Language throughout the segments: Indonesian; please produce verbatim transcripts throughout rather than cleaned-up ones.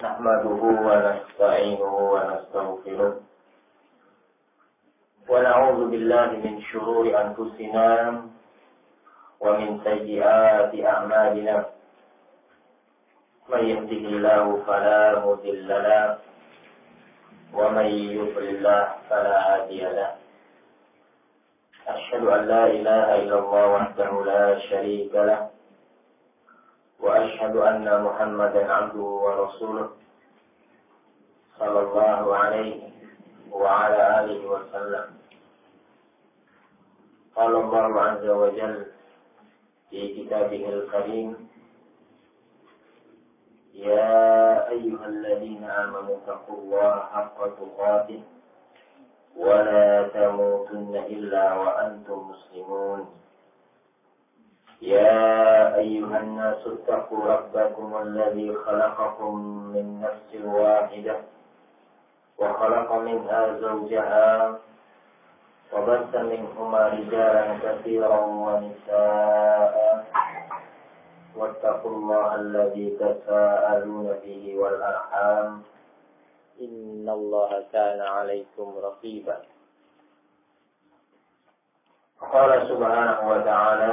نحمده ونستعينه ونستغفره ونعوذ بالله من شرور أنفسنا ومن سيئات أعمالنا من يهده الله فلا مضل له ومن يضلل فلا هادي له أشهد أن لا إله إلا الله وحده لا شريك له وأشهد أن محمدا عبده ورسوله صلى الله عليه وعلى آله وسلم. قال الله عز وجل في كتابه الكريم: يا أيها الذين آمنوا اتقوا الله حق تقاته ولا تموتن إلا وأنتم مسلمون. يا أيها الناس اتقوا ربكم الذي خلقكم من نفس واحدة وخلق منها زوجها وبث منهما رجالا كثيرا ونساء واتقوا الله الذي تساءلون به والأرحام إن الله كان عليكم رقيبا. قال سبحانه وتعالى: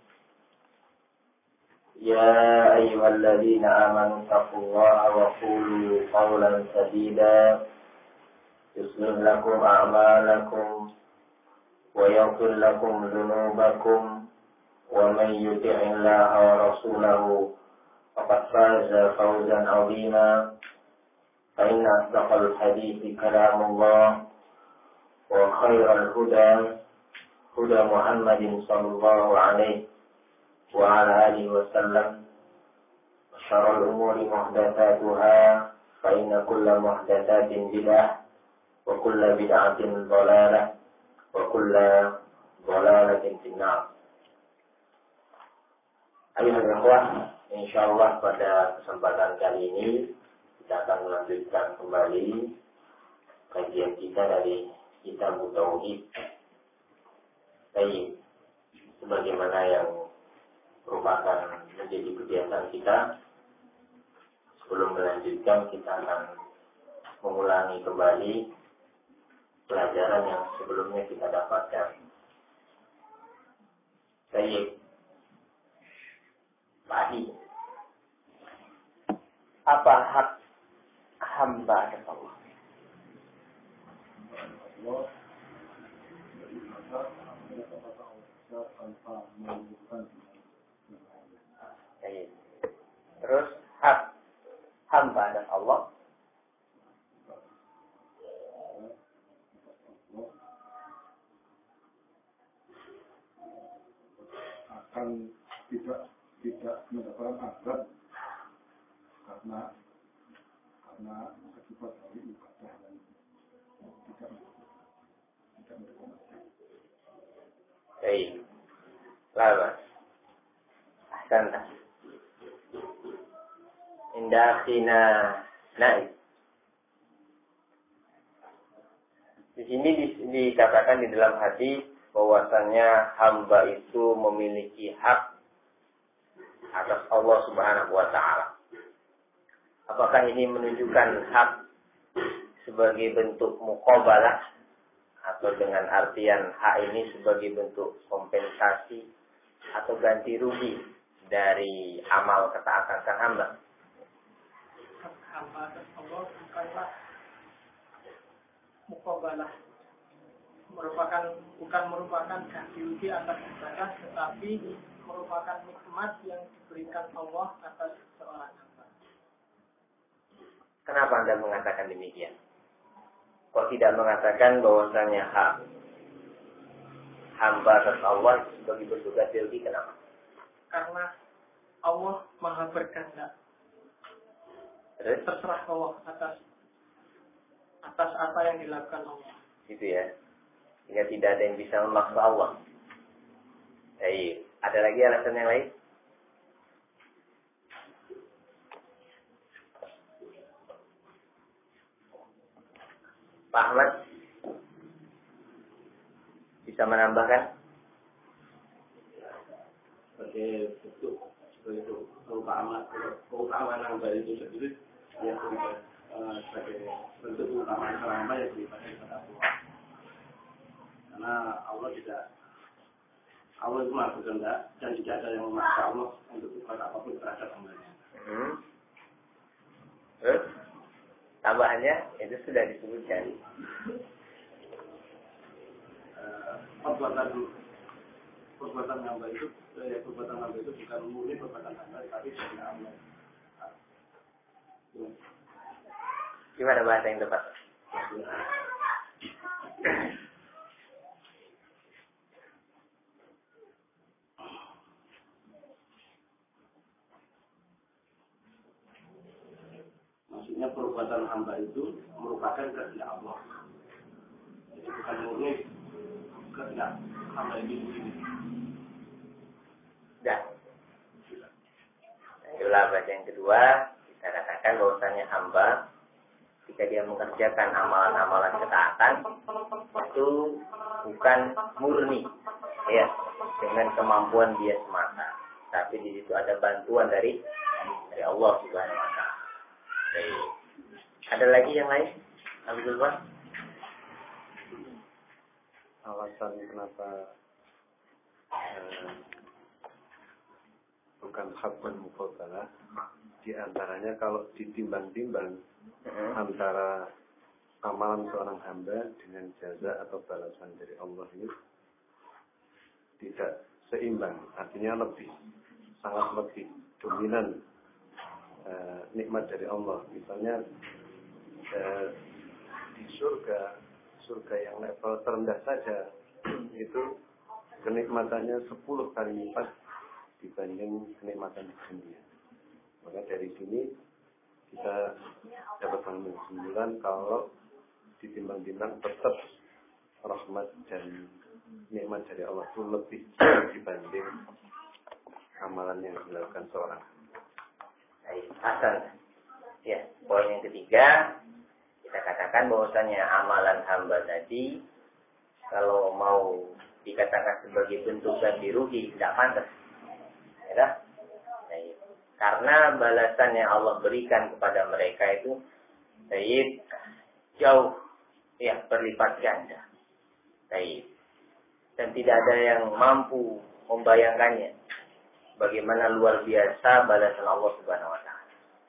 يا أيها الذين آمنوا اتقوا الله وقولوا قولا سديدا يصلح لكم أعمالكم ويغفر لكم ذنوبكم ومن يطع الله ورسوله فقد فاز فوزا عظيما. فإن أصدق الحديث كلام الله وخير الهدى هدى محمد صلى الله عليه وعلى آله وسلم وشر الأمور محدثاتها فإن كل محدثات بدعة وكل بدعة ضلالة وكل ضلالة في النار. Ayuhal ikhwah, insyaallah pada kesempatan kali ini kita akan melanjutkan kembali kajian kita dari Kitab Tauhid. Baik, sebagaimana yang merupakan menjadi kebiasaan kita, sebelum melanjutkan kita akan mengulangi kembali pelajaran yang sebelumnya kita dapatkan. Baik, tadi apa hak hamba kepada Allah? Baik. Terus hak hamba dan Allah akan tidak tidak mendapatkan azab karena karena akibat dari ibadah dan tidak tidak mendapatkan azab. Baik. Lalu ahsan. Indah khina naib. Di sini dikatakan di dalam hadis bahwasannya hamba itu memiliki hak atas Allah Subhanahu wa taala. Apakah ini menunjukkan hak sebagai bentuk muqabalah atau dengan artian hak ini sebagai bentuk kompensasi atau ganti rugi dari amal ketaatan sang hamba? Hak hamba atas Allah bukanlah muqabalah, merupakan bukan merupakan ganti rugi atas ibadah, tetapi merupakan nikmat yang diberikan Allah atas seorang hamba. Kenapa Anda mengatakan demikian? Kok tidak mengatakan bahwasanya hak hamba atas Allah sebagai bentuk ganti rugi? Kenapa? Karena Allah Maha berkehendak. Terus? Terserah Allah atas atas apa yang dilakukan Allah. Gitu ya. Sehingga tidak ada yang bisa memaksa Allah. Baik. Ada lagi alasan yang lain? Pak Ahmad bisa menambahkan? Sebagai bentuk sebagai keutamaan keutamaan hamba itu sendiri ya beribadah uh, sebagai bentuk utamaan seorang hamba yang beribadah kepada Allah. Karena Allah tidak Allah itu maha berkehendak dan tidak ada yang memaksa Allah untuk berbuat apapun terhadap hambanya. Hmm. Terus tambahannya itu sudah disebutkan. Uh, perbuatan perbuatan hamba itu ya perbuatan hamba itu bukan murni perbuatan hamba tapi dari Allah. Gimana bahasa yang tepat? Maksudnya perbuatan hamba itu merupakan kehendak Allah. Jadi bukan murni kehendak hamba itu sendiri. Dah. Itulah bahasa yang kedua. Kita katakan bahwasanya hamba jika dia mengerjakan amalan-amalan ketaatan itu bukan murni, ya, dengan kemampuan dia semata, tapi di situ ada bantuan dari dari Allah Subhanahu Wa Taala. Ada lagi yang lain, Abdul Wan? Alasan kenapa eh, bukan hakun muqabbalah, di antaranya kalau ditimbang-timbang hmm. antara amalan seorang hamba dengan jaza atau balasan dari Allah ini tidak seimbang, artinya lebih sangat lebih dominan eh, nikmat dari Allah. Misalnya eh, di surga surga yang level terendah saja itu kenikmatannya sepuluh kali lipat dibanding kenikmatan di dunia. Maka dari sini kita dapat mengambil kesimpulan kalau ditimbang-timbang tetap rahmat dan nikmat dari Allah itu lebih dibanding amalan yang dilakukan seorang. Baik, Hasan. Ya, poin yang ketiga, kita katakan bahwasanya amalan hamba tadi kalau mau dikatakan sebagai bentuk ganti rugi tidak pantas. Ya, baik. Karena balasan yang Allah berikan kepada mereka itu baik jauh ya berlipat ganda. Baik. Dan tidak ada yang mampu membayangkannya bagaimana luar biasa balasan Allah Subhanahu wa taala.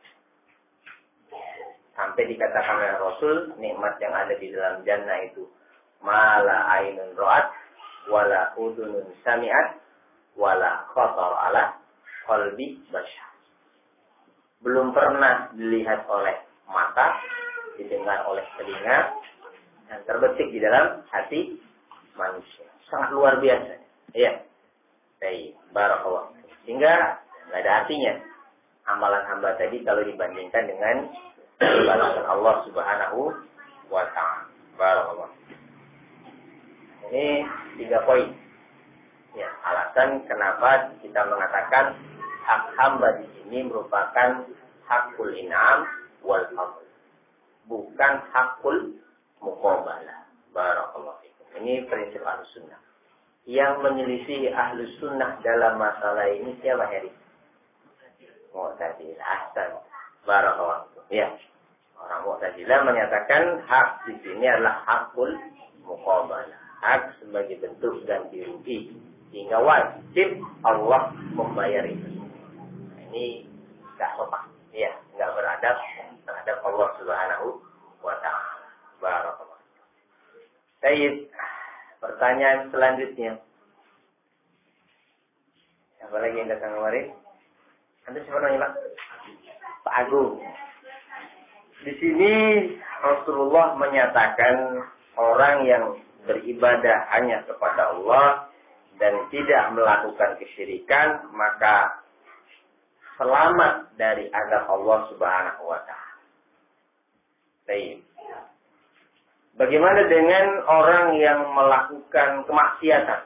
Sampai dikatakan oleh Rasul, nikmat yang ada di dalam jannah itu mala ainun ra'at wala udhunun sami'at wala khatar ala qalbi bashar. Belum pernah dilihat oleh mata, didengar oleh telinga, dan terbetik di dalam hati manusia. Sangat luar biasa. Iya. Baik, barakallah. Sehingga nggak ada artinya amalan hamba tadi kalau dibandingkan dengan balasan Allah Subhanahu wa taala. Barakallah. Ini tiga poin. Ya, alasan kenapa kita mengatakan hak hamba di sini merupakan hakul in'am wal fadl, bukan hakul muqabalah. Barakallahu fikum. Ini prinsip Ahlussunnah. Yang menyelisih Ahlussunnah dalam masalah ini siapa, Heri? Mu'tazilah. Ahsan. Barakallahu fikum. Ya. Orang Mu'tazilah menyatakan hak di sini adalah hakul muqabalah. Hak sebagai bentuk ganti rugi, sehingga wajib Allah membayar itu. Ini tidak sopan, ya, tidak beradab terhadap Allah Subhanahu wa taala. Barakallah. Baik, pertanyaan selanjutnya. Siapa lagi yang datang kemarin? Anda siapa namanya, Pak? Pak Agung. Di sini Rasulullah menyatakan orang yang beribadah hanya kepada Allah dan tidak melakukan kesyirikan, maka selamat dari azab Allah Subhanahu wa taala. Baik. Bagaimana dengan orang yang melakukan kemaksiatan?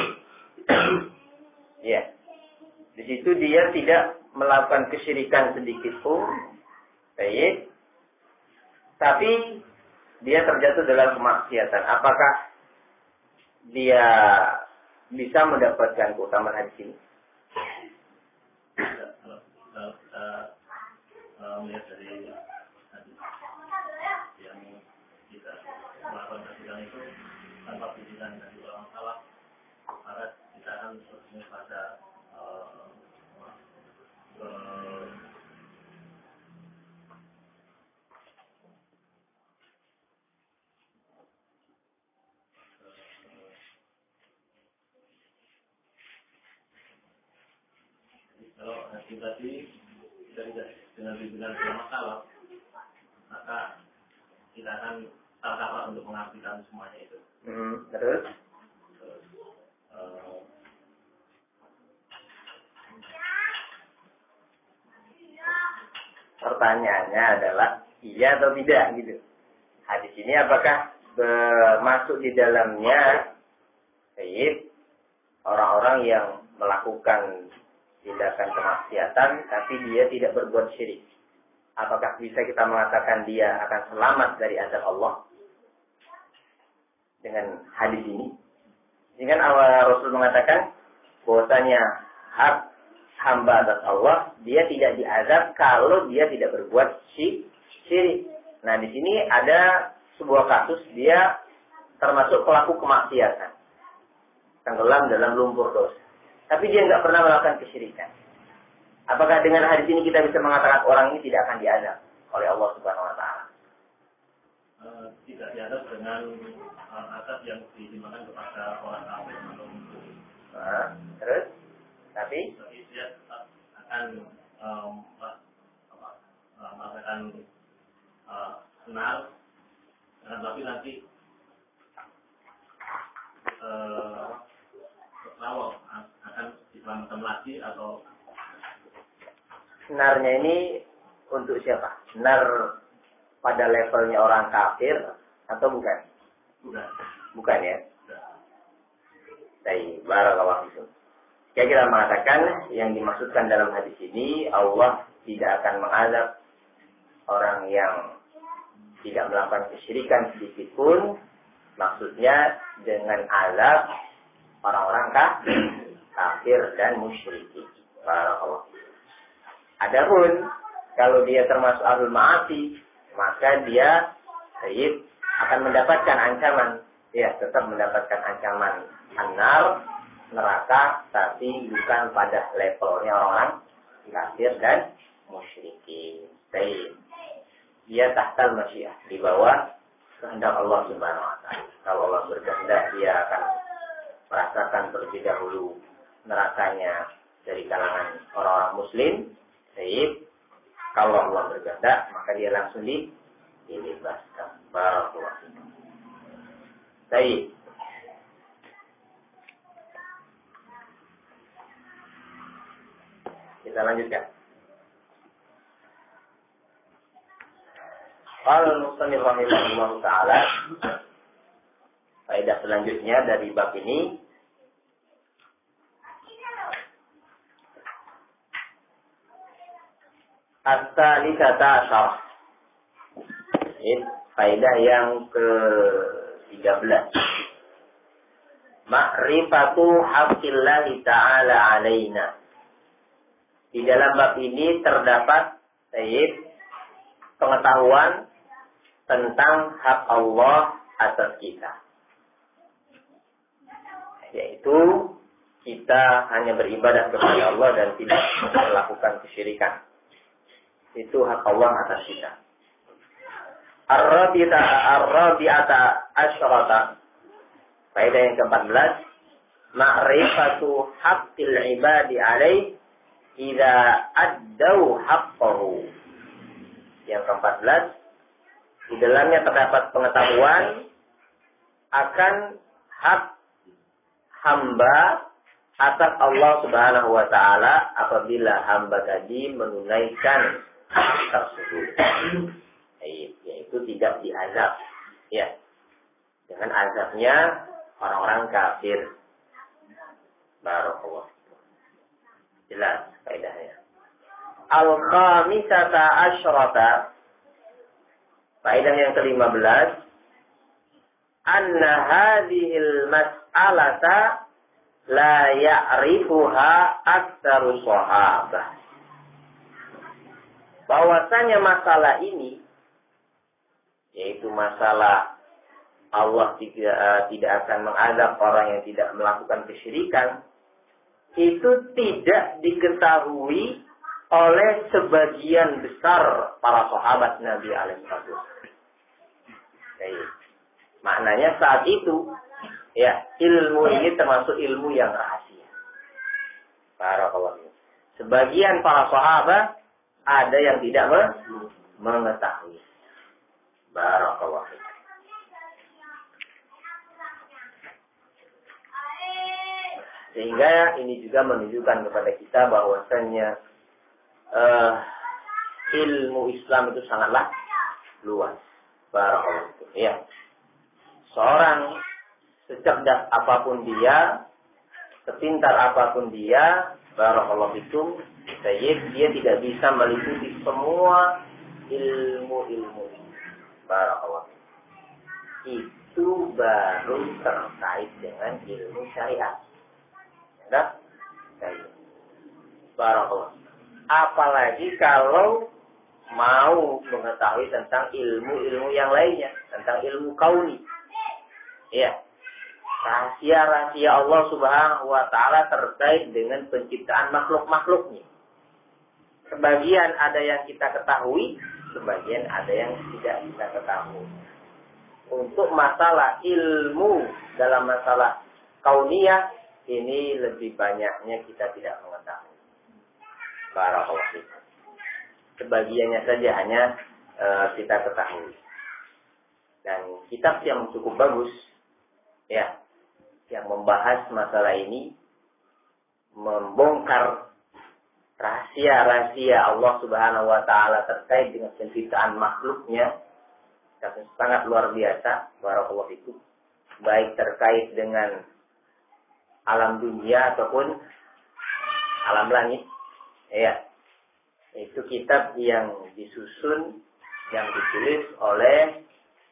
Ya. Di situ dia tidak melakukan kesyirikan sedikit pun. Baik. Tapi dia terjatuh dalam kemaksiatan. Apakah dia bisa mendapatkan keutamaan hadis ini? Kalau kita melihat dari hati tadi dari dengan pimpinan ulama salaf, maka kita akan terkapar untuk mengartikan semuanya itu. Hmm, terus? Terus uh, pertanyaannya adalah iya atau tidak gitu. Hadis ini apakah masuk di dalamnya Sayyid orang-orang yang melakukan tindakan kemaksiatan tapi dia tidak berbuat syirik? Apakah bisa kita mengatakan dia akan selamat dari azab Allah dengan hadis ini? Dengan awal Rasul mengatakan bahwasanya hak hamba atas Allah dia tidak diazab kalau dia tidak berbuat syirik. Nah, di sini ada sebuah kasus dia termasuk pelaku kemaksiatan, tenggelam dalam lumpur dosa, tapi dia nggak pernah melakukan kesyirikan. Apakah dengan hadis ini kita bisa mengatakan orang ini tidak akan diazab oleh Allah Subhanahu Wa Taala? Uh, tidak diazab dengan uh, azab yang ditimpakan kepada orang kafir belum. Nah, terus, tapi Tapi dia akan um, apa, uh, merasakan uh, senang, uh, tapi nanti uh, akan diselamatkan lagi atau senarnya ini untuk siapa? Senar pada levelnya orang kafir atau bukan? bukan? Bukan ya? Bukan. Baik, barakallahu fikum. Jika kita mengatakan yang dimaksudkan dalam hadis ini Allah tidak akan mengazab orang yang tidak melakukan kesyirikan sedikit pun, maksudnya dengan azab orang-orang kafir dan musyrikin. Barakallahu. Adapun kalau dia termasuk ahlul ma'asi, maka dia Sayyid akan mendapatkan ancaman, ya tetap mendapatkan ancaman an-nar, neraka, tapi bukan pada levelnya orang kafir dan musyrikin. Sayyid dia tahtal masyiah, di bawah kehendak Allah Subhanahu Wa Taala. Kalau Allah berkehendak dia akan merasakan terlebih dahulu nerakanya dari kalangan orang-orang muslim. Sayyid, kalau Allah berkehendak maka dia langsung dibebaskan. Barakallahu fikum. Sayyid. Kita lanjutkan. Al-Musannif rahimahullah ta'ala. Faedah selanjutnya dari bab ini, As-salisata asyarah. Faedah yang ke tiga belas. Ma'rifatu haqqillahi ta'ala alaina. Di dalam bab ini terdapat Sayyid pengetahuan tentang hak Allah atas kita. Yaitu kita hanya beribadah kepada Allah dan tidak melakukan kesyirikan. Itu hak Allah atas kita. Ar-rabi'ata asyrata. Faedah yang keempat belas. Ma'rifatu haqqil ibadi alaih idza addau haqqahu. Yang keempat belas. Di dalamnya terdapat pengetahuan akan hak hamba atas Allah Subhanahu Wa Taala apabila hamba tadi menunaikan hak tersebut, yaitu tidak diazab, ya, dengan azabnya orang-orang kafir. Barakallahu. Jelas faedahnya. Al-khamisata asyrata. Faedah yang kelima belas. Anna hadhil mas'alata la ya'rifuha aktsaru sahabah. Bahwasanya masalah ini, yaitu masalah Allah tidak, uh, tidak akan mengazab orang yang tidak melakukan kesyirikan, itu tidak diketahui oleh sebagian besar para sahabat Nabi alaihi wasallam. Maknanya saat itu, ya, ilmu ini termasuk ilmu yang rahasia. Barakallahu. Sebagian para sahabat ada yang tidak mengetahui. Barakallahu fiik. Sehingga ini juga menunjukkan kepada kita bahwasannya uh, ilmu Islam itu sangatlah luas. Barakallahu fiik. Ya. Seorang secerdas apapun dia, sepintar apapun dia, barakallahu fikum, dia tidak bisa meliputi semua ilmu-ilmu. Barakallahu fikum. Itu baru terkait dengan ilmu syariat. Ya? Barakallahu. Apalagi kalau mau mengetahui tentang ilmu-ilmu yang lainnya, tentang ilmu kauni. Ya. Rahasia-rahasia Allah Subhanahu wa taala terkait dengan penciptaan makhluk-makhluknya. Sebagian ada yang kita ketahui, sebagian ada yang tidak kita ketahui. Untuk masalah ilmu dalam masalah kauniyah, ini lebih banyaknya kita tidak mengetahui. Barakallahu fikum. Sebagiannya saja hanya uh, kita ketahui. Dan kitab yang cukup bagus, ya, yang membahas masalah ini, membongkar rahasia-rahasia Allah Subhanahu wa taala terkait dengan penciptaan makhluknya, sangat luar biasa. Barakallahu fikum. Baik terkait dengan alam dunia ataupun alam langit. Ya. Itu kitab yang disusun, yang ditulis oleh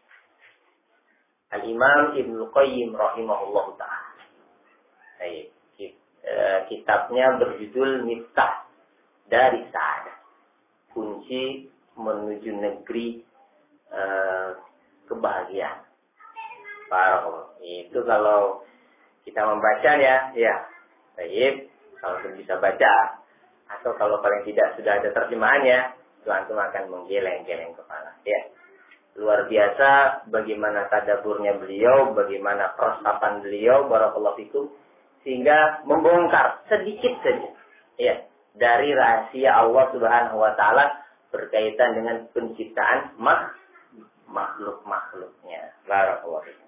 Al-Imam Ibnu Qayyim rahimahullahu ta'ala. Baik. Kitabnya berjudul Miftah dari Sa'adah. Kunci menuju negeri uh, kebahagiaan. Barakallahu. Itu kalau kita membacanya, ya. Baik. Kalau bisa baca. Atau kalau paling tidak sudah ada terjemahannya, itu antum akan menggeleng-geleng kepala. Ya. Luar biasa bagaimana tadaburnya beliau, bagaimana peresapan beliau, barakallahu fikum, sehingga membongkar sedikit saja, ya, dari rahasia Allah Subhanahu wa taala berkaitan dengan penciptaan mak makhluk-makhluknya. Barakallahu fikum.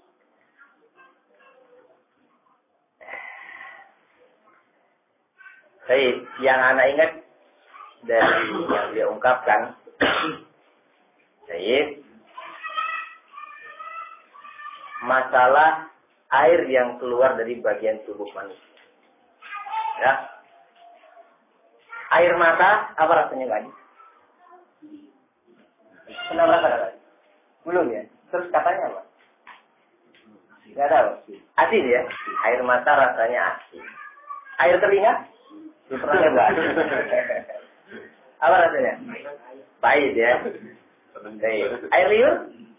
Baik, yang anak ingat dari yang dia ungkapkan, baik, masalah air yang keluar dari bagian tubuh manusia. Ya. Air mata, apa rasanya lagi? Pernah merasa lagi? Belum ya? Terus katanya apa? Tidak tahu. Asin ya? Air mata rasanya asin. Air telinga? Pernah nggak? Apa rasanya? Pahit ya? Baik. Air liur?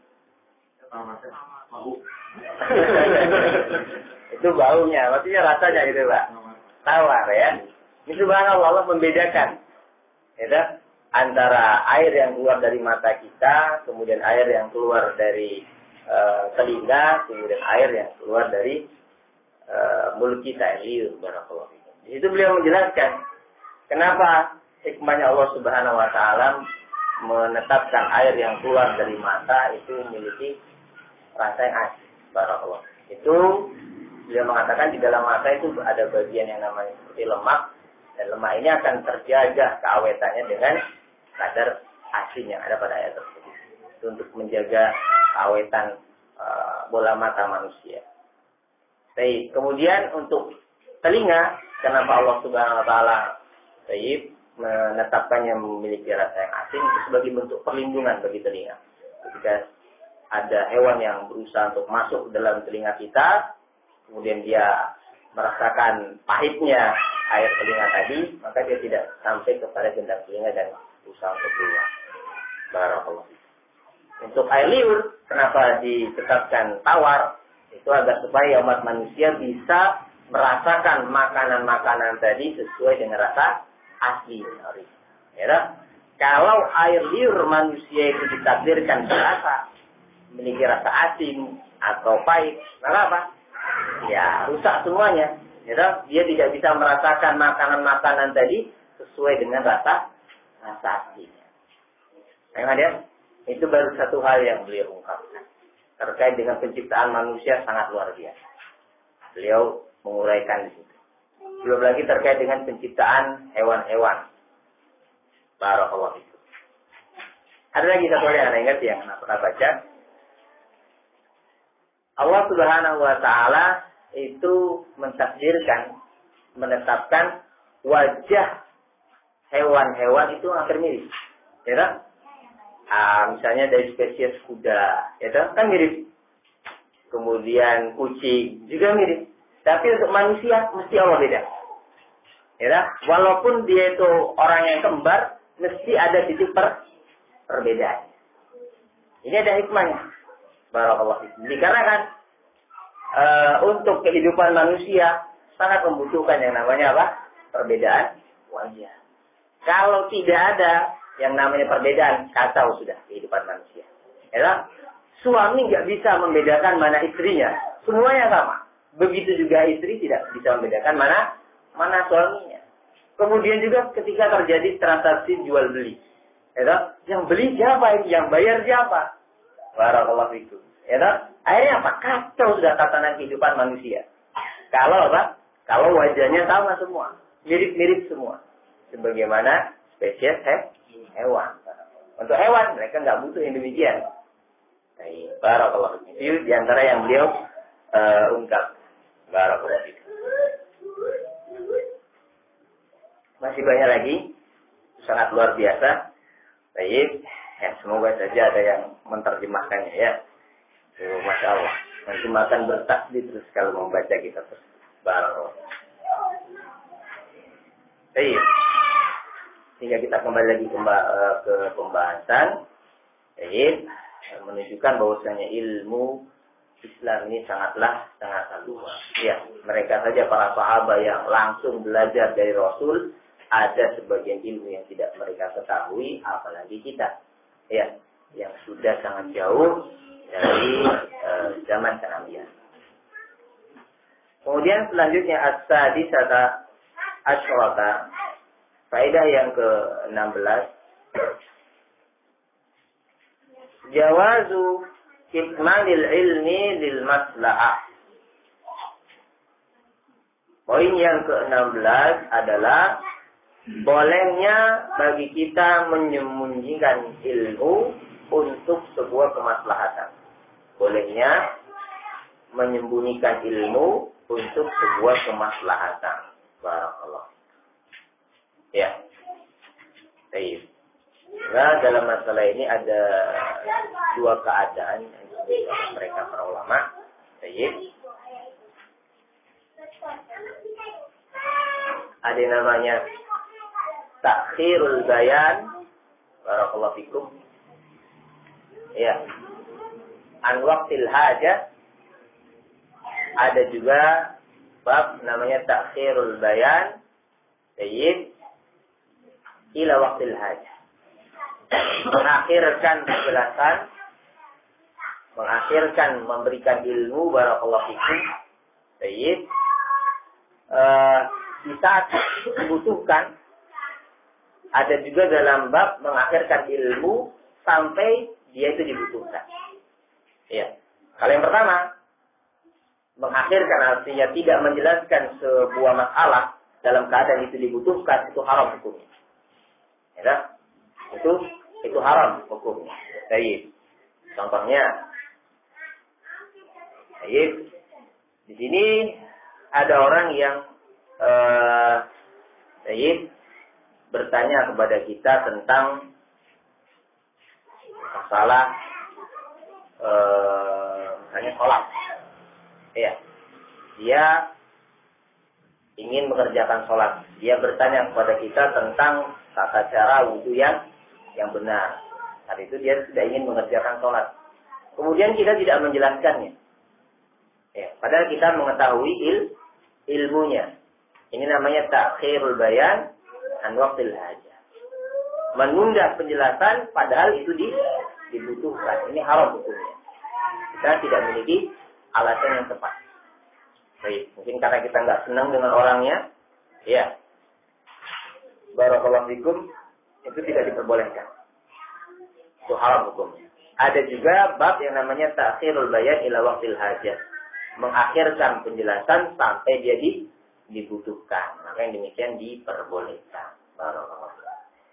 Itu baunya, maksudnya rasanya gitu Pak. Tawar ya. Ini subhanallah Allah membedakan, ya, antara air yang keluar dari mata kita, kemudian air yang keluar dari uh, telinga, kemudian air yang keluar dari uh, mulut kita. Liur, barakallahu fikum. Di situ beliau menjelaskan kenapa hikmahnya Allah Subhanahu wa taala menetapkan air yang keluar dari mata itu memiliki rasa yang asin. Barakallahu. Itu beliau mengatakan di dalam mata itu ada bagian yang namanya seperti lemak, dan lemak ini akan terjaga keawetannya dengan kadar asin yang ada pada air tersebut. Itu untuk menjaga keawetan uh, bola mata manusia. Baik, kemudian untuk telinga, kenapa Allah Subhanahu wa taala baik menetapkannya memiliki rasa yang asin, itu sebagai bentuk perlindungan bagi telinga. Ketika ada hewan yang berusaha untuk masuk ke dalam telinga kita, kemudian dia merasakan pahitnya air telinga tadi, maka dia tidak sampai kepada gendang telinga dan berusaha untuk keluar. Barakallahu. Untuk air liur, kenapa ditetapkan tawar? Itu agar supaya umat manusia bisa merasakan makanan-makanan tadi sesuai dengan rasa asli. Ya, kalau air liur manusia itu ditakdirkan berasa memiliki rasa asin atau pahit, maka apa? Ya rusak semuanya. Ya, dia tidak bisa merasakan makanan-makanan tadi sesuai dengan rasa rasa aslinya. Yang ada, itu baru satu hal yang beliau ungkapkan terkait dengan penciptaan manusia sangat luar biasa. Beliau menguraikan di situ. Belum lagi terkait dengan penciptaan hewan-hewan. Barakallahu fikum. Ada lagi satu hal yang anda ingat yang anda pernah baca. Allah Subhanahu wa Ta'ala itu mentakdirkan, menetapkan wajah hewan-hewan itu hampir mirip, ya kan? Ah, misalnya dari spesies kuda, ya kan mirip. Kemudian kucing juga mirip. Tapi untuk manusia mesti Allah beda, ya kan? Walaupun dia itu orang yang kembar, mesti ada titik per perbedaan. Ini ada hikmahnya. Barakallahu fikum. Dikarenakan Uh, untuk kehidupan manusia sangat membutuhkan yang namanya apa? Perbedaan wajah. Kalau tidak ada yang namanya perbedaan, kacau sudah kehidupan manusia. Ya, suami nggak bisa membedakan mana istrinya, semuanya sama. Begitu juga istri tidak bisa membedakan mana mana suaminya. Kemudian juga ketika terjadi transaksi jual beli, ya, yang beli siapa itu, yang bayar siapa? Barakallahu fikum. Ya, akhirnya apa? Kacau sudah tatanan kehidupan manusia. Kalau apa? Kalau wajahnya sama semua, mirip-mirip semua. Sebagaimana spesies he, hewan. Untuk hewan mereka nggak butuh yang demikian. Baik, barakallahu fikum. Itu diantara yang beliau uh, ungkap. Barakallahu fikum. Masih banyak lagi, sangat luar biasa. Baik, ya, semoga saja ada yang menerjemahkannya ya. Oh, Masya Allah. Nanti makan bertasbih terus kalau membaca kita terus. Barakallah. Baik. Sehingga kita kembali lagi ke pembahasan. Baik. Menunjukkan bahwasanya ilmu Islam ini sangatlah sangat luas. Ya, mereka saja para sahabat yang langsung belajar dari Rasul, ada sebagian ilmu yang tidak mereka ketahui, apalagi kita. Ya, yang sudah sangat jauh dari uh, zaman kenabian. Kemudian selanjutnya as-sadisata asyrata, faedah yang ke enam belas, jawazu ikmalil ilmi lil maslahah. Poin yang ke enam belas adalah bolehnya bagi kita menyembunyikan ilmu untuk sebuah kemaslahatan. Bolehnya menyembunyikan ilmu untuk sebuah kemaslahatan. Barakallah. Ya. Baik. Nah, dalam masalah ini ada dua keadaan yang disebutkan mereka para ulama. Baik. Ada yang namanya takhirul bayan. Barakallahu fikum. Ya. An waqtil hajah. Ada juga bab namanya takhirul bayan sayyid ila waqtil hajah. Mengakhirkan penjelasan, mengakhirkan memberikan ilmu barakallahu fikum sayyid uh, di saat dibutuhkan. Ada juga dalam bab mengakhirkan ilmu sampai dia itu dibutuhkan. Ya. Kalau yang pertama, mengakhirkan artinya tidak menjelaskan sebuah masalah dalam keadaan itu dibutuhkan, itu haram hukumnya. Ya. Itu itu haram hukumnya. Baik. Contohnya, baik. Di sini ada orang yang eh, baik, bertanya kepada kita tentang masalah Uh, misalnya sholat, ya, dia ingin mengerjakan sholat. Dia bertanya kepada kita tentang tata cara wudhu yang yang benar. Saat itu dia sudah ingin mengerjakan sholat. Kemudian kita tidak menjelaskannya. Ya, padahal kita mengetahui il, ilmunya. Ini namanya takhirul bayan an waqtil hajah. Menunda penjelasan padahal itu di dibutuhkan. Ini haram hukumnya. Kita tidak memiliki alasan yang tepat. Baik, mungkin karena kita nggak senang dengan orangnya, ya. Barakallahu fikum, itu tidak diperbolehkan. Itu haram hukumnya. Ada juga bab yang namanya ta'khirul bayan ila waqtil hajat. Mengakhirkan penjelasan sampai dia di, dibutuhkan. Maka yang demikian diperbolehkan. Barakallahu fikum.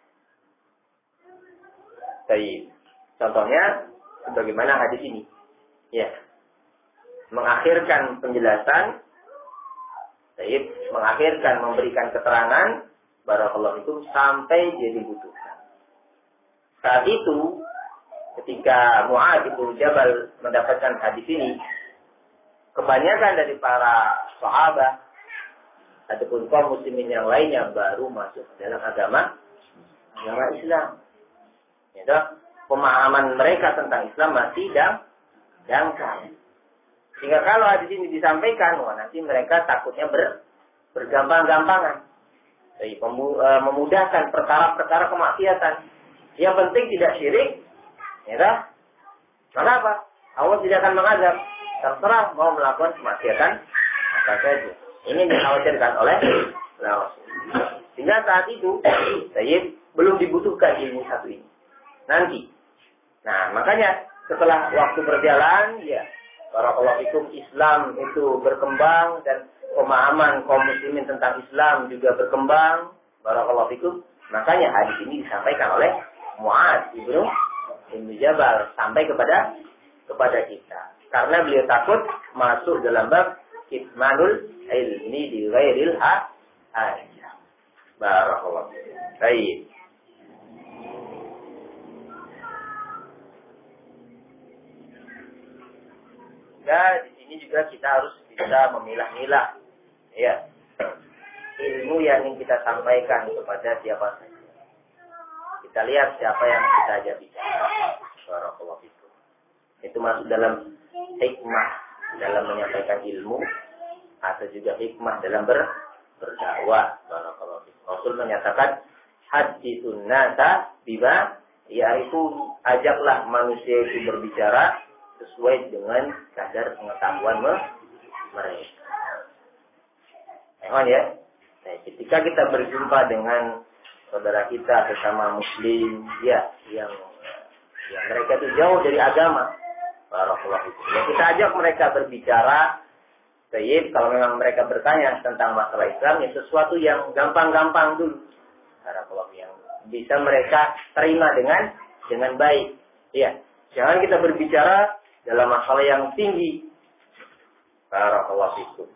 Baik. Contohnya sebagaimana hadis ini. Ya. Mengakhirkan penjelasan, baik, mengakhirkan memberikan keterangan, barakallahu fikum, sampai dia dibutuhkan. Saat itu, ketika Mu'adz bin Jabal mendapatkan hadis ini, kebanyakan dari para sahabat ataupun kaum muslimin yang lainnya baru masuk dalam agama agama Islam. Ya, pemahaman mereka tentang Islam masih dangkal. Sehingga kalau hadis ini disampaikan, wah nanti mereka takutnya ber, bergampang-gampangan. Jadi memudahkan perkara-perkara kemaksiatan. Yang penting tidak syirik, ya kan? Kenapa? Allah tidak akan mengazab. Terserah mau melakukan kemaksiatan apa saja. Ini dikhawatirkan oleh Allah. Sehingga saat itu, Sayyid belum dibutuhkan ilmu satu ini. Nanti. Nah, makanya setelah waktu berjalan, ya, barakallahu fikum, Islam itu berkembang dan pemahaman kaum muslimin tentang Islam juga berkembang. Barakallahu fikum. Makanya hadis ini disampaikan oleh Mu'adz bin Jabal sampai kepada kepada kita. Karena beliau takut masuk dalam bab kitmanul ilmi di ghairil hajah. Barakallahu fikum. Baik. Ya, di sini juga kita harus bisa memilah-milah, ya, ilmu yang ingin kita sampaikan kepada siapa saja. Kita lihat siapa yang kita ajak bicara. Barakallahu fikum. Itu masuk dalam hikmah dalam menyampaikan ilmu atau juga hikmah dalam ber, berdakwah. Barakallahu fikum. Rasul menyatakan haditsun nasa bima ya'rifun, ajaklah manusia itu berbicara sesuai dengan kadar pengetahuan mereka. Emang ya, nah, ketika kita berjumpa dengan saudara kita sesama muslim, ya, yang, yang mereka itu jauh dari agama, barakallahu fikum, ya, kita ajak mereka berbicara. Sayyid, kalau memang mereka bertanya tentang masalah Islam, ya sesuatu yang gampang-gampang dulu, barakallahu, yang bisa mereka terima dengan dengan baik. Ya, jangan kita berbicara dalam masalah yang tinggi. Barakallahu fikum.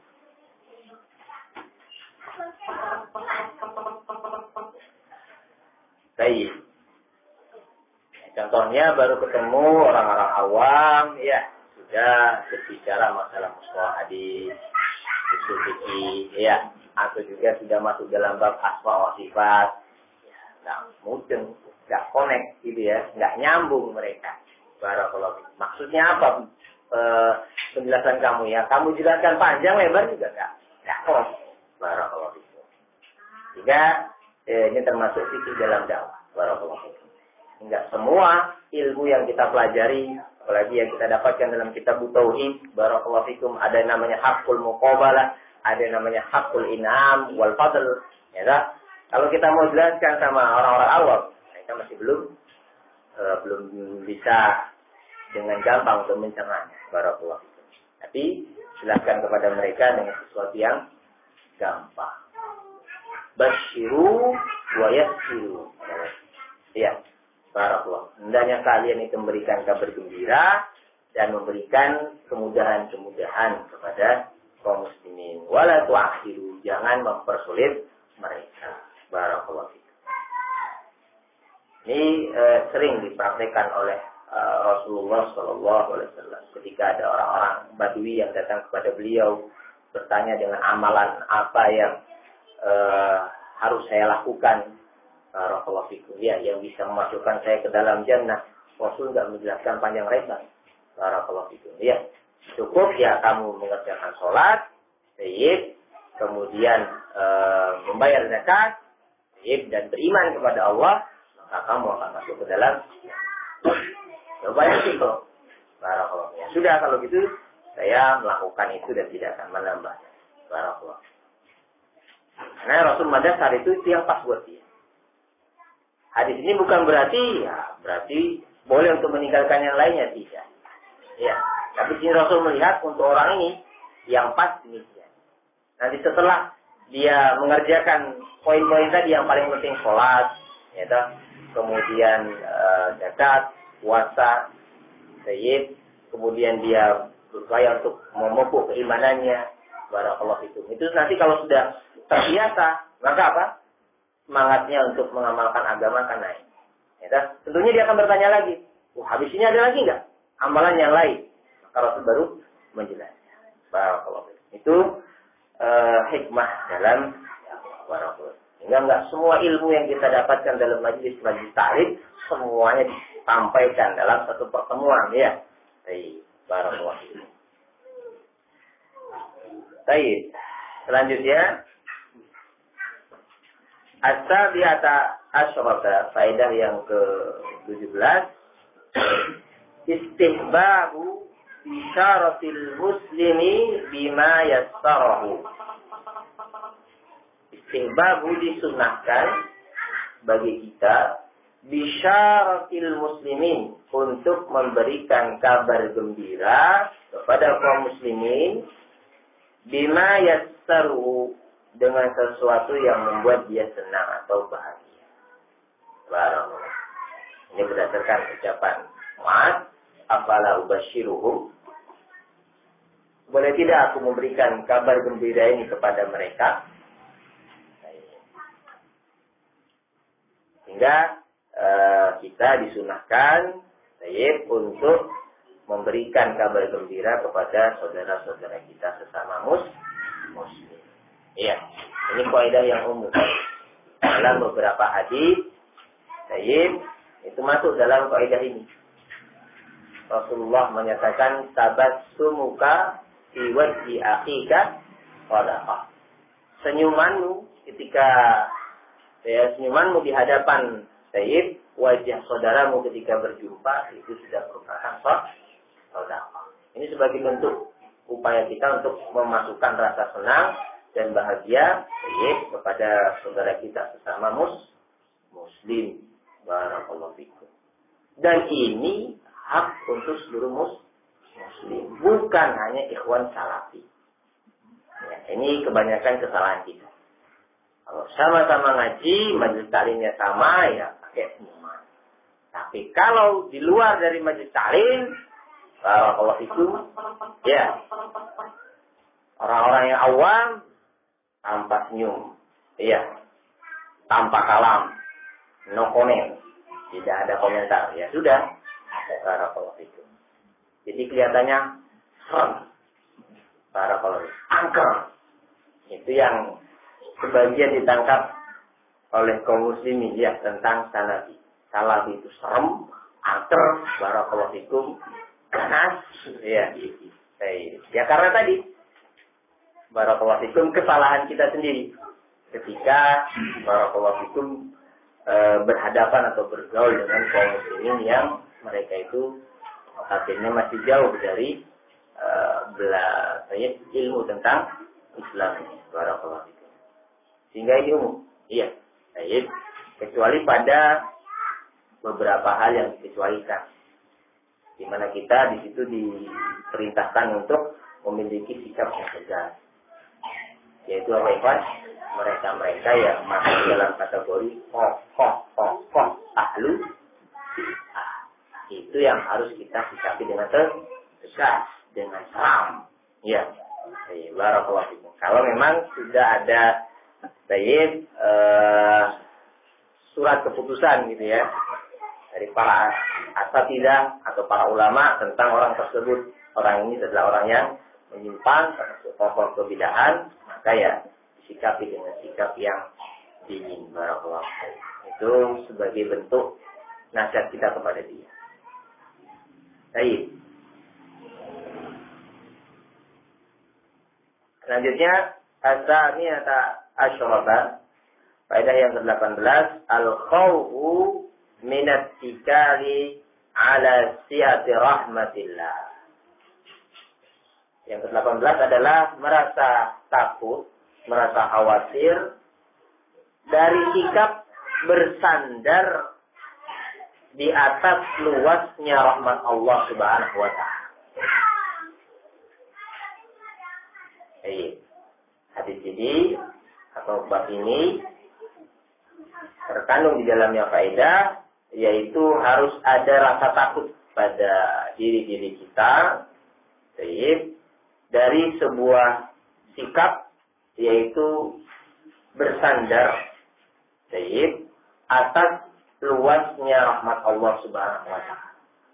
Baik. Contohnya baru ketemu orang-orang awam, ya, sudah berbicara masalah mustalah hadis, usul fikih, ya, atau juga sudah masuk dalam bab asma wa sifat. Ya, enggak mudeng, enggak connect gitu ya, enggak nyambung mereka. Barakallahu fikum. Maksudnya apa e, penjelasan kamu ya? Kamu jelaskan panjang lebar juga enggak? Enggak kok. Barakallahu fikum. Jika e, ini termasuk fikih dalam dakwah. Barakallahu fikum. Enggak semua ilmu yang kita pelajari, apalagi yang kita dapatkan dalam kitab tauhid, barakallahu fikum, ada yang namanya haqqul muqabalah, ada yang namanya haqqul in'am wal fadl, ya tak? Kalau kita mau jelaskan sama orang-orang awam, mereka masih belum uh, belum bisa dengan gampang untuk mencernanya, barakallahu fikum. Tapi jelaskan kepada mereka dengan sesuatu yang gampang. Basyiru wa yassiru. Ya. Barakallahu. Hendaknya kalian itu memberikan kabar gembira dan memberikan kemudahan-kemudahan kepada kaum muslimin. Wala tu'akhiru, jangan mempersulit mereka. Barakallahu fikum. Ini eh, sering dipraktikkan oleh eh, Rasulullah Shallallahu Alaihi Wasallam ketika ada orang-orang Badui yang datang kepada beliau bertanya dengan amalan apa yang eh, harus saya lakukan. Barakallahu fikum, ya, yang bisa memasukkan saya ke dalam jannah. Rasul enggak menjelaskan panjang lebar. Barakallahu fikum, ya. Cukup ya kamu mengerjakan sholat, sayyid, kemudian e, membayar zakat, sayyid, dan beriman kepada Allah, maka kamu akan masuk ke dalam. Coba ya sih kok. Barakallahu. Ya sudah kalau gitu, saya melakukan itu dan tidak akan menambah. Barakallah. Karena Rasul Madasar itu itu yang pas buat dia. Hadis ini bukan berarti ya berarti boleh untuk meninggalkan yang lainnya, tidak. Ya, tapi sini Rasul melihat untuk orang ini yang pas demikian. Nanti setelah dia mengerjakan poin-poin tadi yang paling penting sholat, ya, kemudian uh, zakat, puasa, sayyid, kemudian dia berupaya untuk memupuk keimanannya, barakallahu fikum. Itu nanti kalau sudah terbiasa, maka apa? Semangatnya untuk mengamalkan agama akan naik. Ya, tentunya dia akan bertanya lagi, oh, habis ini ada lagi nggak amalan yang lain? Maka Rasul baru menjelaskan. Barakallahu fikum. Itu uh, hikmah dalam barakallahu. Sehingga nggak semua ilmu yang kita dapatkan dalam majlis-majlis ta'lim semuanya disampaikan dalam satu pertemuan, ya. Baik, barakallahu fikum. Baik, selanjutnya as-sabi'ata asyrata, faedah yang ke tujuh belas, istihbabu isyaratil muslimi bima yassarahu. Istihbabu disunahkan bagi kita bisyaratil muslimin, untuk memberikan kabar gembira kepada kaum muslimin bima yassaruhu, dengan sesuatu yang membuat dia senang atau bahagia. Barakallah. Ini berdasarkan ucapan Mu'adz, afala ubasyiruhum, boleh tidak aku memberikan kabar gembira ini kepada mereka? Sehingga uh, kita disunahkan sayyid untuk memberikan kabar gembira kepada saudara-saudara kita sesama muslim. Iya, ini kaidah yang umum. Dalam beberapa hadis, sayyid, itu masuk dalam kaidah ini. Rasulullah menyatakan tabassumuka fi wajhi akhika sadaqah. Senyumanmu ketika ya, senyumanmu di hadapan sayyid, wajah saudaramu ketika berjumpa, itu sudah merupakan sedekah. Ini sebagai bentuk upaya kita untuk memasukkan rasa senang dan bahagia sayyid kepada saudara kita sesama mus muslim. Barakallahu fikum. Dan ini hak untuk seluruh mus muslim, bukan hanya ikhwan salafi. Ya, ini kebanyakan kesalahan kita. Kalau sama-sama ngaji, majelis taklimnya sama, ya pakai senyuman. Tapi kalau di luar dari majelis taklim, barakallahu fikum, ya, orang-orang yang awam tanpa senyum, iya, tanpa kalam, no comment, tidak ada komentar, ya sudah, barakallahu fikum. Jadi kelihatannya serem, barakallahu fikum, angker. Itu yang sebagian ditangkap oleh kaum muslimin, ya, tentang salafi. Salafi itu serem, angker, barakallahu fikum, ganas, ya, ya karena tadi barakallahu fikum kesalahan kita sendiri ketika barakallahu fikum e, berhadapan atau bergaul dengan kaum muslimin yang mereka itu akhirnya masih jauh dari e, belajar ilmu tentang Islam, barakallahu fikum. Sehingga ini umum, iya, baik, kecuali pada beberapa hal yang dikecualikan, di mana kita di situ diperintahkan untuk memiliki sikap yang tegas. Yaitu apa ikhwan? Mereka-mereka yang masuk dalam kategori koh-koh-koh ahlu bid'ah. Itu yang harus kita sikapi dengan tegas, dengan seram. Ya, barakallahu fikum. Kalau memang sudah ada sayyid uh, surat keputusan gitu ya dari para asatidzah atau para ulama tentang orang tersebut, orang ini adalah orang yang menyimpan pokok kebidahan, maka ya disikapi dengan sikap yang dingin, barakallahu. Itu sebagai bentuk nasihat kita kepada dia. Baik. Selanjutnya as-saniyata asyrata, faedah yang ke-delapan belas, al-khawfu minat tikali ala siyati rahmatillah. Yang kedelapan belas adalah merasa takut, merasa khawatir dari sikap bersandar di atas luasnya rahmat Allah Subhanahu wa taala. Eh, hadis ini atau bab ini terkandung di dalamnya faedah, yaitu harus ada rasa takut pada diri-diri kita, eh, dari sebuah sikap yaitu bersandar, eh, atas luasnya rahmat Allah Subhanahu wa taala.